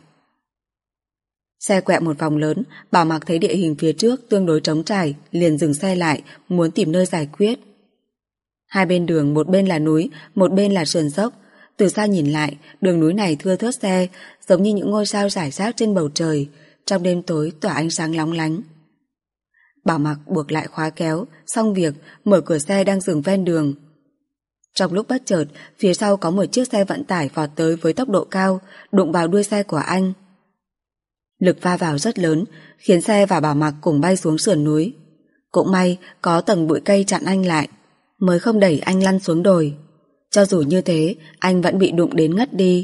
[SPEAKER 1] Xe quẹo một vòng lớn, Bảo Mặc thấy địa hình phía trước tương đối trống trải, liền dừng xe lại, muốn tìm nơi giải quyết. Hai bên đường, một bên là núi, một bên là sườn dốc. Từ xa nhìn lại, đường núi này thưa thớt xe, giống như những ngôi sao rải rác trên bầu trời, trong đêm tối tỏa ánh sáng lóng lánh. Bảo Mặc buộc lại khóa kéo, xong việc, mở cửa xe đang dừng ven đường. Trong lúc bất chợt, phía sau có một chiếc xe vận tải vọt tới với tốc độ cao, đụng vào đuôi xe của anh. Lực va vào rất lớn, khiến xe và Bảo Mặc cùng bay xuống sườn núi. Cũng may có tầng bụi cây chặn anh lại, mới không đẩy anh lăn xuống đồi. Cho dù như thế, anh vẫn bị đụng đến ngất đi.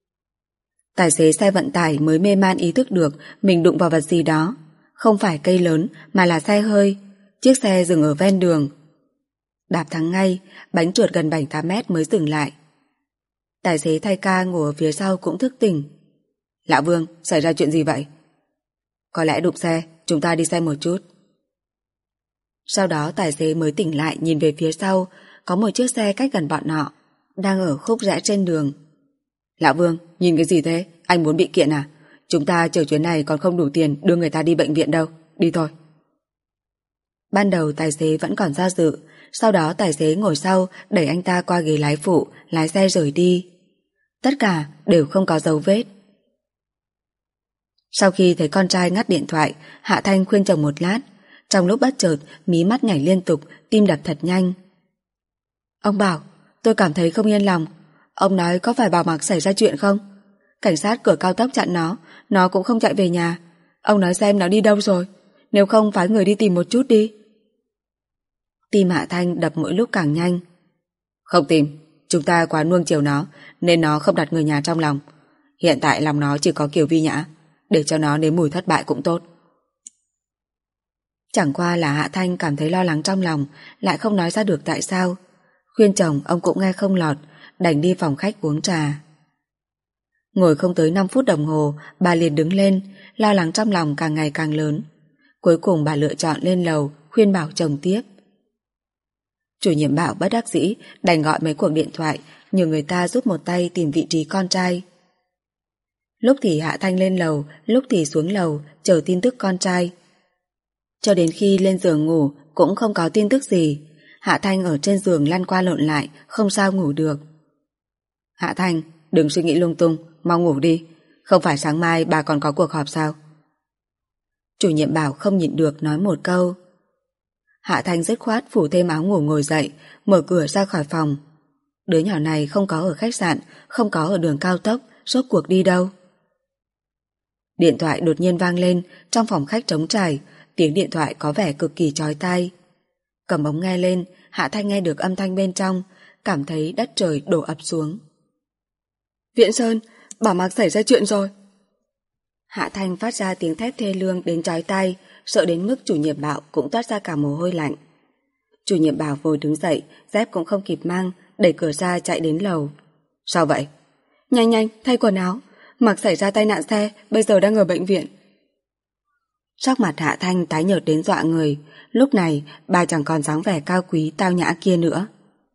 [SPEAKER 1] Tài xế xe vận tải mới mê man ý thức được mình đụng vào vật gì đó. Không phải cây lớn mà là xe hơi. Chiếc xe dừng ở ven đường. Đạp thắng ngay, bánh trượt gần 7-8 mét mới dừng lại. Tài xế thay ca ngồi ở phía sau cũng thức tỉnh. Lão Vương, xảy ra chuyện gì vậy? Có lẽ đụng xe, chúng ta đi xem một chút. Sau đó tài xế mới tỉnh lại, nhìn về phía sau, có một chiếc xe cách gần bọn họ, đang ở khúc rẽ trên đường. Lão Vương, nhìn cái gì thế? Anh muốn bị kiện à? Chúng ta chờ chuyến này còn không đủ tiền đưa người ta đi bệnh viện đâu. Đi thôi. Ban đầu tài xế vẫn còn do dự, sau đó tài xế ngồi sau đẩy anh ta qua ghế lái phụ, lái xe rời đi. Tất cả đều không có dấu vết. Sau khi thấy con trai ngắt điện thoại, Hạ Thanh khuyên chồng một lát. Trong lúc bất chợt, mí mắt nhảy liên tục, tim đập thật nhanh. Ông Bảo, tôi cảm thấy không yên lòng. Ông nói có phải Bảo Mặc xảy ra chuyện không? Cảnh sát cửa cao tốc chặn nó cũng không chạy về nhà. Ông nói xem nó đi đâu rồi. Nếu không phái người đi tìm một chút đi. Tim Hạ Thanh đập mỗi lúc càng nhanh. Không tìm, chúng ta quá nuông chiều nó, nên nó không đặt người nhà trong lòng. Hiện tại lòng nó chỉ có Kiều Vi Nhã, để cho nó nếm mùi thất bại cũng tốt. Chẳng qua là Hạ Thanh cảm thấy lo lắng trong lòng, lại không nói ra được tại sao. Khuyên chồng ông cũng nghe không lọt, đành đi phòng khách uống trà. Ngồi không tới 5 phút đồng hồ, bà liền đứng lên, lo lắng trong lòng càng ngày càng lớn. Cuối cùng bà lựa chọn lên lầu, khuyên bảo chồng tiếp. Chủ nhiệm Bảo bất đắc dĩ, đành gọi mấy cuộc điện thoại, nhờ người ta giúp một tay tìm vị trí con trai. Lúc thì Hạ Thanh lên lầu, lúc thì xuống lầu, chờ tin tức con trai. Cho đến khi lên giường ngủ, cũng không có tin tức gì. Hạ Thanh ở trên giường lăn qua lộn lại, không sao ngủ được. Hạ Thanh, đừng suy nghĩ lung tung, mau ngủ đi. Không phải sáng mai bà còn có cuộc họp sao? Chủ nhiệm Bảo không nhịn được nói một câu. Hạ Thanh dứt khoát phủ thêm áo ngủ ngồi dậy, mở cửa ra khỏi phòng. Đứa nhỏ này không có ở khách sạn, không có ở đường cao tốc, rốt cuộc đi đâu? Điện thoại đột nhiên vang lên, trong phòng khách trống trải, tiếng điện thoại có vẻ cực kỳ chói tai. Cầm ống nghe lên, Hạ Thanh nghe được âm thanh bên trong, cảm thấy đất trời đổ ập xuống. Viễn Sơn, Bảo Mạc xảy ra chuyện rồi. Hạ Thanh phát ra tiếng thét thê lương đến chói tai, sợ đến mức chủ nhiệm Bảo cũng toát ra cả mồ hôi lạnh. Chủ nhiệm Bảo vội đứng dậy, dép cũng không kịp mang, đẩy cửa ra chạy đến lầu. Sao vậy? Nhanh nhanh, thay quần áo. Mạc xảy ra tai nạn xe, bây giờ đang ở bệnh viện. Sắc mặt Hạ Thanh tái nhợt đến dọa người, lúc này bà chẳng còn dáng vẻ cao quý tao nhã kia nữa.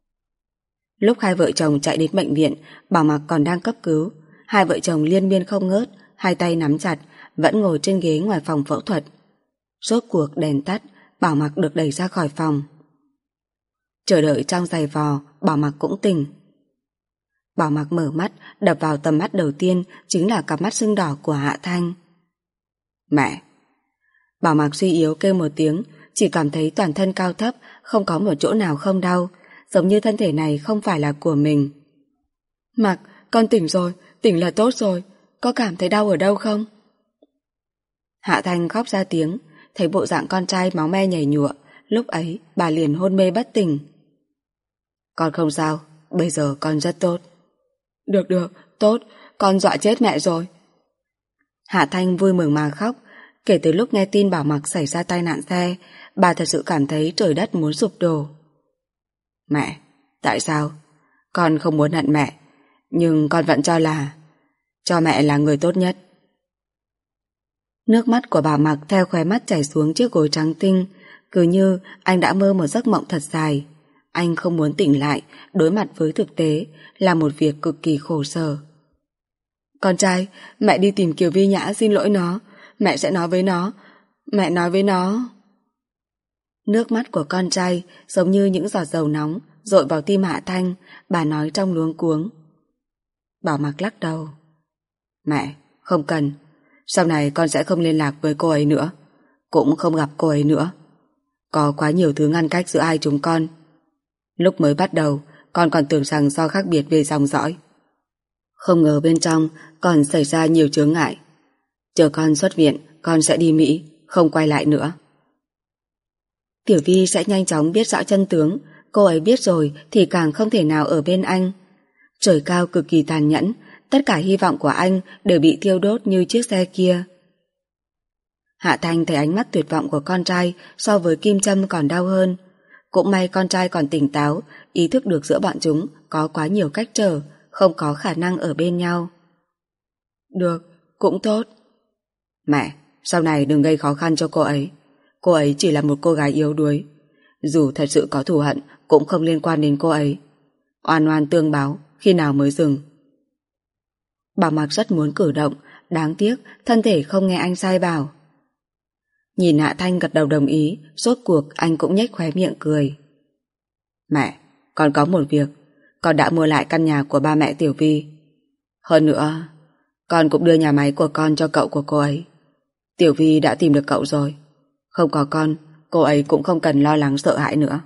[SPEAKER 1] Lúc hai vợ chồng chạy đến bệnh viện, Bảo Mạc còn đang cấp cứu. Hai vợ chồng liên miên không ngớt, hai tay nắm chặt, vẫn ngồi trên ghế ngoài phòng phẫu thuật. Rốt cuộc đèn tắt, Bảo Mạc được đẩy ra khỏi phòng. Chờ đợi trong giày vò, Bảo Mạc cũng tỉnh. Bảo Mạc mở mắt, đập vào tầm mắt đầu tiên chính là cặp mắt sưng đỏ của Hạ Thanh. Mẹ! Bảo Mạc suy yếu kêu một tiếng, chỉ cảm thấy toàn thân cao thấp, không có một chỗ nào không đau, giống như thân thể này không phải là của mình. Mạc, con tỉnh rồi, tỉnh là tốt rồi, có cảm thấy đau ở đâu không? Hạ Thanh khóc ra tiếng, thấy bộ dạng con trai máu me nhảy nhụa, lúc ấy bà liền hôn mê bất tỉnh. Con không sao, bây giờ con rất tốt. Được, tốt, con dọa chết mẹ rồi. Hạ Thanh vui mừng mà khóc, kể từ lúc nghe tin Bảo Mạc xảy ra tai nạn xe, bà thật sự cảm thấy trời đất muốn sụp đổ. Mẹ, tại sao? Con không muốn hận mẹ, nhưng con vẫn cho mẹ là người tốt nhất. Nước mắt của Bảo Mạc theo khóe mắt chảy xuống chiếc gối trắng tinh, cứ như anh đã mơ một giấc mộng thật dài. Anh không muốn tỉnh lại, đối mặt với thực tế là một việc cực kỳ khổ sở. Con trai, mẹ đi tìm Kiều Vi Nhã xin lỗi nó, mẹ sẽ nói với nó, mẹ nói với nó. Nước mắt của con trai giống như những giọt dầu nóng dội vào tim Hạ Thanh, bà nói trong luống cuống. Bảo Mạc lắc đầu. Mẹ, không cần, sau này con sẽ không liên lạc với cô ấy nữa, cũng không gặp cô ấy nữa. Có quá nhiều thứ ngăn cách giữa hai chúng con. Lúc mới bắt đầu, con còn tưởng rằng do khác biệt về dòng dõi. Không ngờ bên trong còn xảy ra nhiều chướng ngại. Chờ con xuất viện, con sẽ đi Mỹ, không quay lại nữa. Tiểu Vi sẽ nhanh chóng biết rõ chân tướng, cô ấy biết rồi thì càng không thể nào ở bên anh. Trời cao cực kỳ tàn nhẫn, tất cả hy vọng của anh đều bị thiêu đốt như chiếc xe kia. Hạ Thanh thấy ánh mắt tuyệt vọng của con trai so với kim châm còn đau hơn. Cũng may con trai còn tỉnh táo, ý thức được giữa bọn chúng có quá nhiều cách trở, không có khả năng ở bên nhau. Được, cũng tốt. Mẹ, sau này đừng gây khó khăn cho cô ấy. Cô ấy chỉ là một cô gái yếu đuối. Dù thật sự có thù hận cũng không liên quan đến cô ấy. Oan oan tương báo, khi nào mới dừng? Bảo Mạc rất muốn cử động, đáng tiếc thân thể không nghe anh sai bảo. Nhìn Hạ Thanh gật đầu đồng ý, rốt cuộc anh cũng nhếch khóe miệng cười. Mẹ, con có một việc, con đã mua lại căn nhà của ba mẹ Tiểu Vi. Hơn nữa, con cũng đưa nhà máy của con cho cậu của cô ấy. Tiểu Vi đã tìm được cậu rồi. Không có con, cô ấy cũng không cần lo lắng sợ hãi nữa.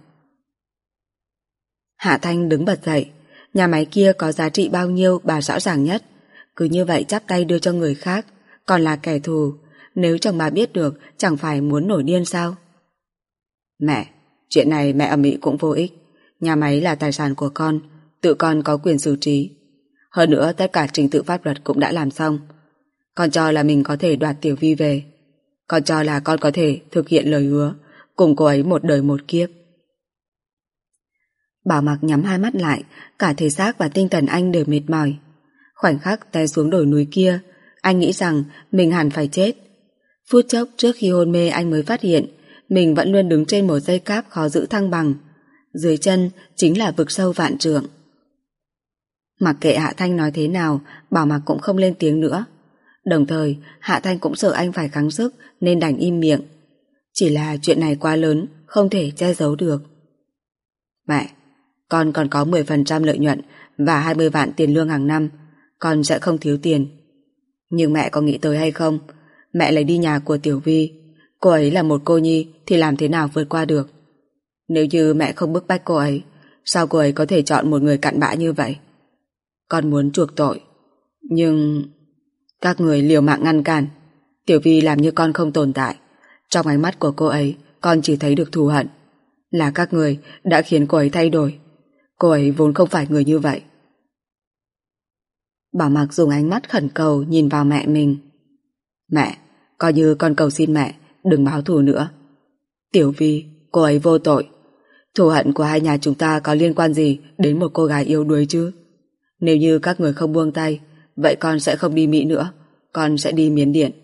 [SPEAKER 1] Hạ Thanh đứng bật dậy, nhà máy kia có giá trị bao nhiêu bà rõ ràng nhất. Cứ như vậy chắp tay đưa cho người khác, còn là kẻ thù. Nếu chồng bà biết được, chẳng phải muốn nổi điên sao? Mẹ, chuyện này mẹ ầm ĩ cũng vô ích. Nhà máy là tài sản của con, tự con có quyền xử trí. Hơn nữa tất cả trình tự pháp luật cũng đã làm xong. Con cho là mình có thể đoạt Tiểu Vi về. Con cho là con có thể thực hiện lời hứa, cùng cô ấy một đời một kiếp. Bảo Mạc nhắm hai mắt lại, cả thể xác và tinh thần anh đều mệt mỏi. Khoảnh khắc té xuống đồi núi kia, anh nghĩ rằng mình hẳn phải chết. Phút chốc trước khi hôn mê anh mới phát hiện mình vẫn luôn đứng trên một dây cáp khó giữ thăng bằng. Dưới chân chính là vực sâu vạn trượng. Mặc kệ Hạ Thanh nói thế nào, Bảo Mặc cũng không lên tiếng nữa. Đồng thời, Hạ Thanh cũng sợ anh phải gắng sức nên đành im miệng. Chỉ là chuyện này quá lớn, không thể che giấu được. Mẹ, con còn có 10% lợi nhuận và 20 vạn tiền lương hàng năm. Con sẽ không thiếu tiền. Nhưng mẹ có nghĩ tới hay không? Mẹ lấy đi nhà của Tiểu Vi. Cô ấy là một cô nhi thì làm thế nào vượt qua được? Nếu như mẹ không bức bách cô ấy, sao cô ấy có thể chọn một người cặn bã như vậy? Con muốn chuộc tội. Nhưng... các người liều mạng ngăn cản. Tiểu Vi làm như con không tồn tại. Trong ánh mắt của cô ấy, con chỉ thấy được thù hận. Là các người đã khiến cô ấy thay đổi. Cô ấy vốn không phải người như vậy. Bảo Mặc dùng ánh mắt khẩn cầu nhìn vào mẹ mình. Mẹ, coi như con cầu xin mẹ đừng báo thù nữa. Tiểu Vi, cô ấy vô tội. Thù hận của hai nhà chúng ta có liên quan gì đến một cô gái yếu đuối chứ? Nếu như các người không buông tay, vậy con sẽ không đi Mỹ nữa. Con sẽ đi Miến Điện.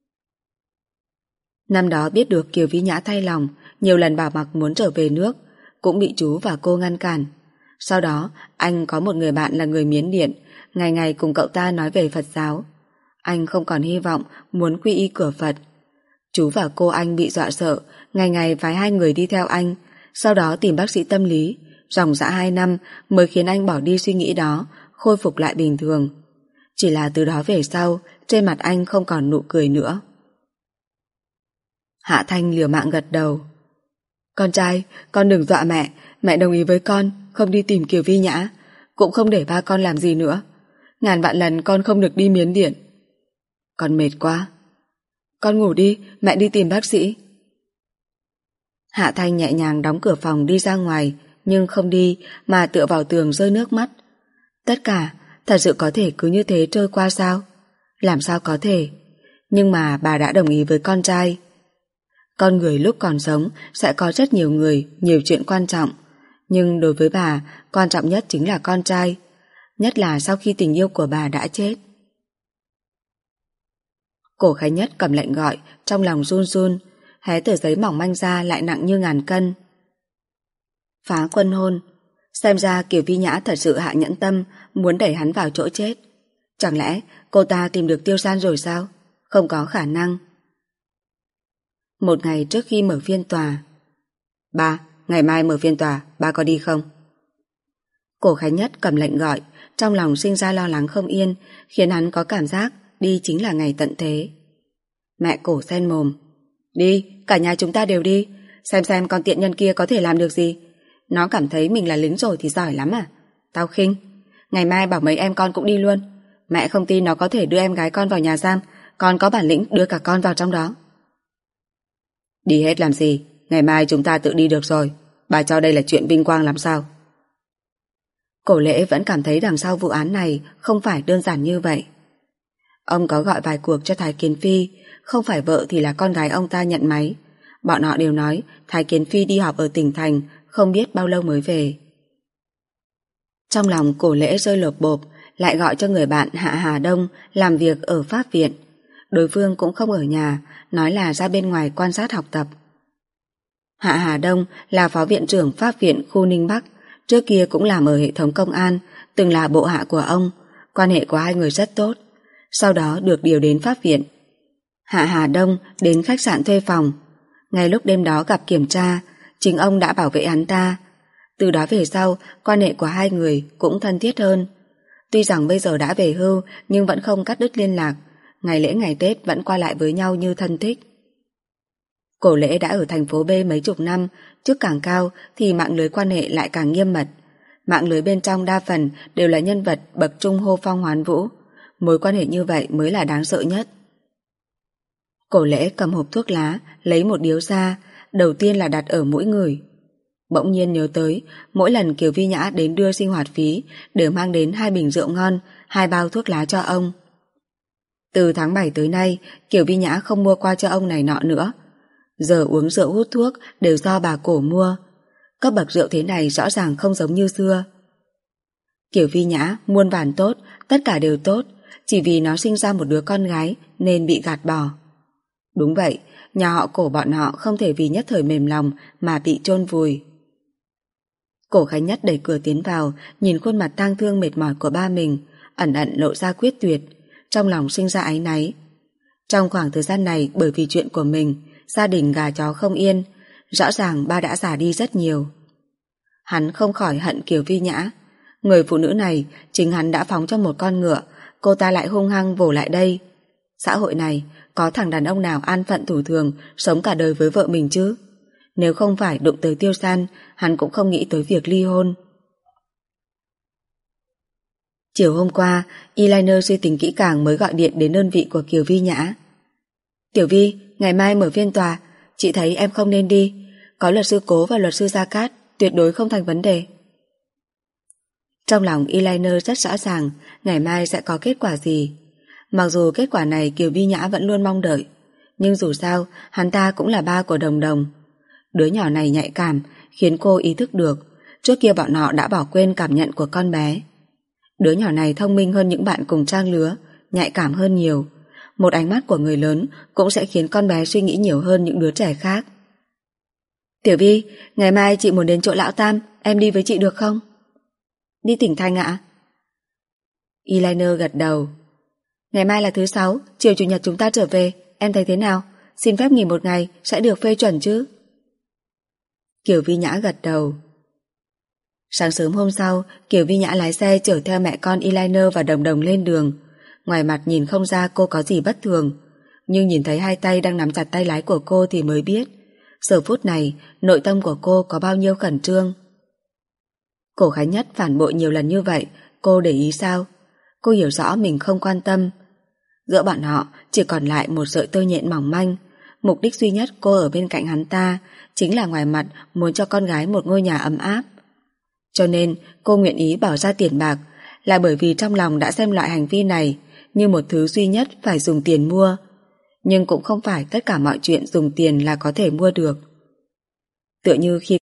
[SPEAKER 1] Năm đó biết được Kiều Vĩ Nhã thay lòng, nhiều lần Bảo Mặc muốn trở về nước, cũng bị chú và cô ngăn cản. Sau đó, anh có một người bạn là người Miến Điện, ngày ngày cùng cậu ta nói về Phật giáo. Anh không còn hy vọng muốn quy y cửa Phật. Chú và cô anh bị dọa sợ, ngày ngày phái hai người đi theo anh, sau đó tìm bác sĩ tâm lý. Ròng rã 2 năm mới khiến anh bỏ đi suy nghĩ đó, khôi phục lại bình thường. Chỉ là từ đó về sau, trên mặt anh không còn nụ cười nữa. Hạ Thanh liều mạng gật đầu. Con trai, con đừng dọa mẹ. Mẹ đồng ý với con, không đi tìm Kiều Vi Nhã, cũng không để ba con làm gì nữa. Ngàn vạn lần con không được đi Miến Điện. Con mệt quá. Con ngủ đi, mẹ đi tìm bác sĩ. Hạ Thanh nhẹ nhàng đóng cửa phòng đi ra ngoài, nhưng không đi mà tựa vào tường rơi nước mắt. Tất cả thật sự có thể cứ như thế trôi qua sao? Làm sao có thể? Nhưng mà bà đã đồng ý với con trai. Con người lúc còn sống sẽ có rất nhiều người, nhiều chuyện quan trọng. Nhưng đối với bà, quan trọng nhất chính là con trai. Nhất là sau khi tình yêu của bà đã chết. Cổ Khánh Nhất cầm lệnh gọi, trong lòng run run, hé tờ giấy mỏng manh ra lại nặng như ngàn cân. Phá quân hôn. Xem ra Kiều Vi Nhã thật sự hạ nhẫn tâm, muốn đẩy hắn vào chỗ chết. Chẳng lẽ cô ta tìm được Tiêu San rồi sao? Không có khả năng. Một ngày trước khi mở phiên tòa. Ba, ngày mai mở phiên tòa, ba có đi không? Cổ Khánh Nhất cầm lệnh gọi, trong lòng sinh ra lo lắng không yên, khiến hắn có cảm giác đi chính là ngày tận thế. Mẹ Cổ sen mồm. Đi, cả nhà chúng ta đều đi, xem con tiện nhân kia có thể làm được gì. Nó cảm thấy mình là lính rồi thì giỏi lắm à? Tao khinh. Ngày mai bảo mấy em con cũng đi luôn. Mẹ không tin nó có thể đưa em gái con vào nhà giam, con có bản lĩnh đưa cả con vào trong đó. Đi hết làm gì? Ngày mai chúng ta tự đi được rồi. Bà cho đây là chuyện vinh quang lắm sao? Cổ Lễ vẫn cảm thấy đằng sau vụ án này không phải đơn giản như vậy. Ông có gọi vài cuộc cho Thái Kiến Phi, không phải vợ thì là con gái ông ta nhận máy. Bọn họ đều nói Thái Kiến Phi đi họp ở tỉnh thành, không biết bao lâu mới về. Trong lòng Cổ Lễ rơi lột bộp, lại gọi cho người bạn Hạ Hà Đông làm việc ở Pháp viện. Đối phương cũng không ở nhà, nói là ra bên ngoài quan sát học tập. Hạ Hà Đông là phó viện trưởng Pháp viện khu Ninh Bắc, trước kia cũng làm ở hệ thống công an, từng là bộ hạ của ông, quan hệ của hai người rất tốt. Sau đó được điều đến Pháp viện. Hạ Hà Đông đến khách sạn thuê phòng. Ngay lúc đêm đó gặp kiểm tra, chính ông đã bảo vệ hắn ta. Từ đó về sau, quan hệ của hai người cũng thân thiết hơn. Tuy rằng bây giờ đã về hưu, nhưng vẫn không cắt đứt liên lạc. Ngày lễ ngày Tết vẫn qua lại với nhau như thân thích. Cổ Lễ đã ở thành phố B mấy chục năm, chức càng cao thì mạng lưới quan hệ lại càng nghiêm mật. Mạng lưới bên trong đa phần đều là nhân vật bậc trung hô phong hoán vũ. Mối quan hệ như vậy mới là đáng sợ nhất. Cổ Lễ cầm hộp thuốc lá, lấy một điếu ra, đầu tiên là đặt ở mũi người. Bỗng nhiên nhớ tới, mỗi lần Kiều Vi Nhã đến đưa sinh hoạt phí đều mang đến 2 bình rượu ngon, 2 bao thuốc lá cho ông. Từ tháng 7 tới nay, Kiều Vi Nhã không mua qua cho ông này nọ nữa. Giờ uống rượu hút thuốc đều do bà Cổ mua. Cấp bậc rượu thế này rõ ràng không giống như xưa. Kiều Vi Nhã muôn vàn tốt, tất cả đều tốt, chỉ vì nó sinh ra một đứa con gái nên bị gạt bỏ. Đúng vậy, nhà họ Cổ bọn họ không thể vì nhất thời mềm lòng mà bị chôn vùi. Cổ Khánh Nhất đẩy cửa tiến vào, nhìn khuôn mặt tang thương mệt mỏi của ba mình, ẩn ẩn lộ ra quyết tuyệt, trong lòng sinh ra áy náy. Trong khoảng thời gian này bởi vì chuyện của mình, gia đình gà chó không yên, rõ ràng ba đã già đi rất nhiều. Hắn không khỏi hận Kiều Vi Nhã. Người phụ nữ này chính hắn đã phóng cho một con ngựa, cô ta lại hung hăng vồ lại đây. Xã hội này có thằng đàn ông nào an phận thủ thường sống cả đời với vợ mình chứ? Nếu không phải đụng tới Tiêu San, hắn cũng không nghĩ tới việc ly hôn. Chiều hôm qua, Eyeliner suy tính kỹ càng mới gọi điện đến đơn vị của Kiều Vi Nhã. Tiểu Vi, ngày mai mở phiên tòa, chị thấy em không nên đi. Có luật sư Cố và luật sư Gia Cát, tuyệt đối không thành vấn đề. Trong lòng Eyeliner rất rõ ràng ngày mai sẽ có kết quả gì. Mặc dù kết quả này Kiều Vi Nhã vẫn luôn mong đợi, nhưng dù sao hắn ta cũng là ba của Đồng Đồng. Đứa nhỏ này nhạy cảm khiến cô ý thức được trước kia bọn họ đã bỏ quên cảm nhận của con bé. Đứa nhỏ này thông minh hơn những bạn cùng trang lứa, nhạy cảm hơn nhiều. Một ánh mắt của người lớn cũng sẽ khiến con bé suy nghĩ nhiều hơn những đứa trẻ khác. Tiểu Vi, ngày mai chị muốn đến chỗ lão Tam, em đi với chị được không? Đi tỉnh Thành ạ? Eyeliner gật đầu. Ngày mai là thứ Sáu, chiều Chủ nhật chúng ta trở về, em thấy thế nào? Xin phép nghỉ một ngày sẽ được phê chuẩn chứ? Kiều Vi Nhã gật đầu. Sáng sớm hôm sau, Kiều Vi Nhã lái xe chở theo mẹ con Eyeliner và Đồng Đồng lên đường. Ngoài mặt nhìn không ra cô có gì bất thường, nhưng nhìn thấy hai tay đang nắm chặt tay lái của cô thì mới biết giờ phút này nội tâm của cô có bao nhiêu khẩn trương. Cổ Khánh Nhất phản bội nhiều lần như vậy, cô để ý sao? Cô hiểu rõ mình không quan tâm. Giữa bọn họ chỉ còn lại một sợi tơ nhện mỏng manh. Mục đích duy nhất cô ở bên cạnh hắn ta chính là ngoài mặt muốn cho con gái một ngôi nhà ấm áp. Cho nên cô nguyện ý bỏ ra tiền bạc là bởi vì trong lòng đã xem loại hành vi này như một thứ duy nhất phải dùng tiền mua. Nhưng cũng không phải tất cả mọi chuyện dùng tiền là có thể mua được. Tựa như khi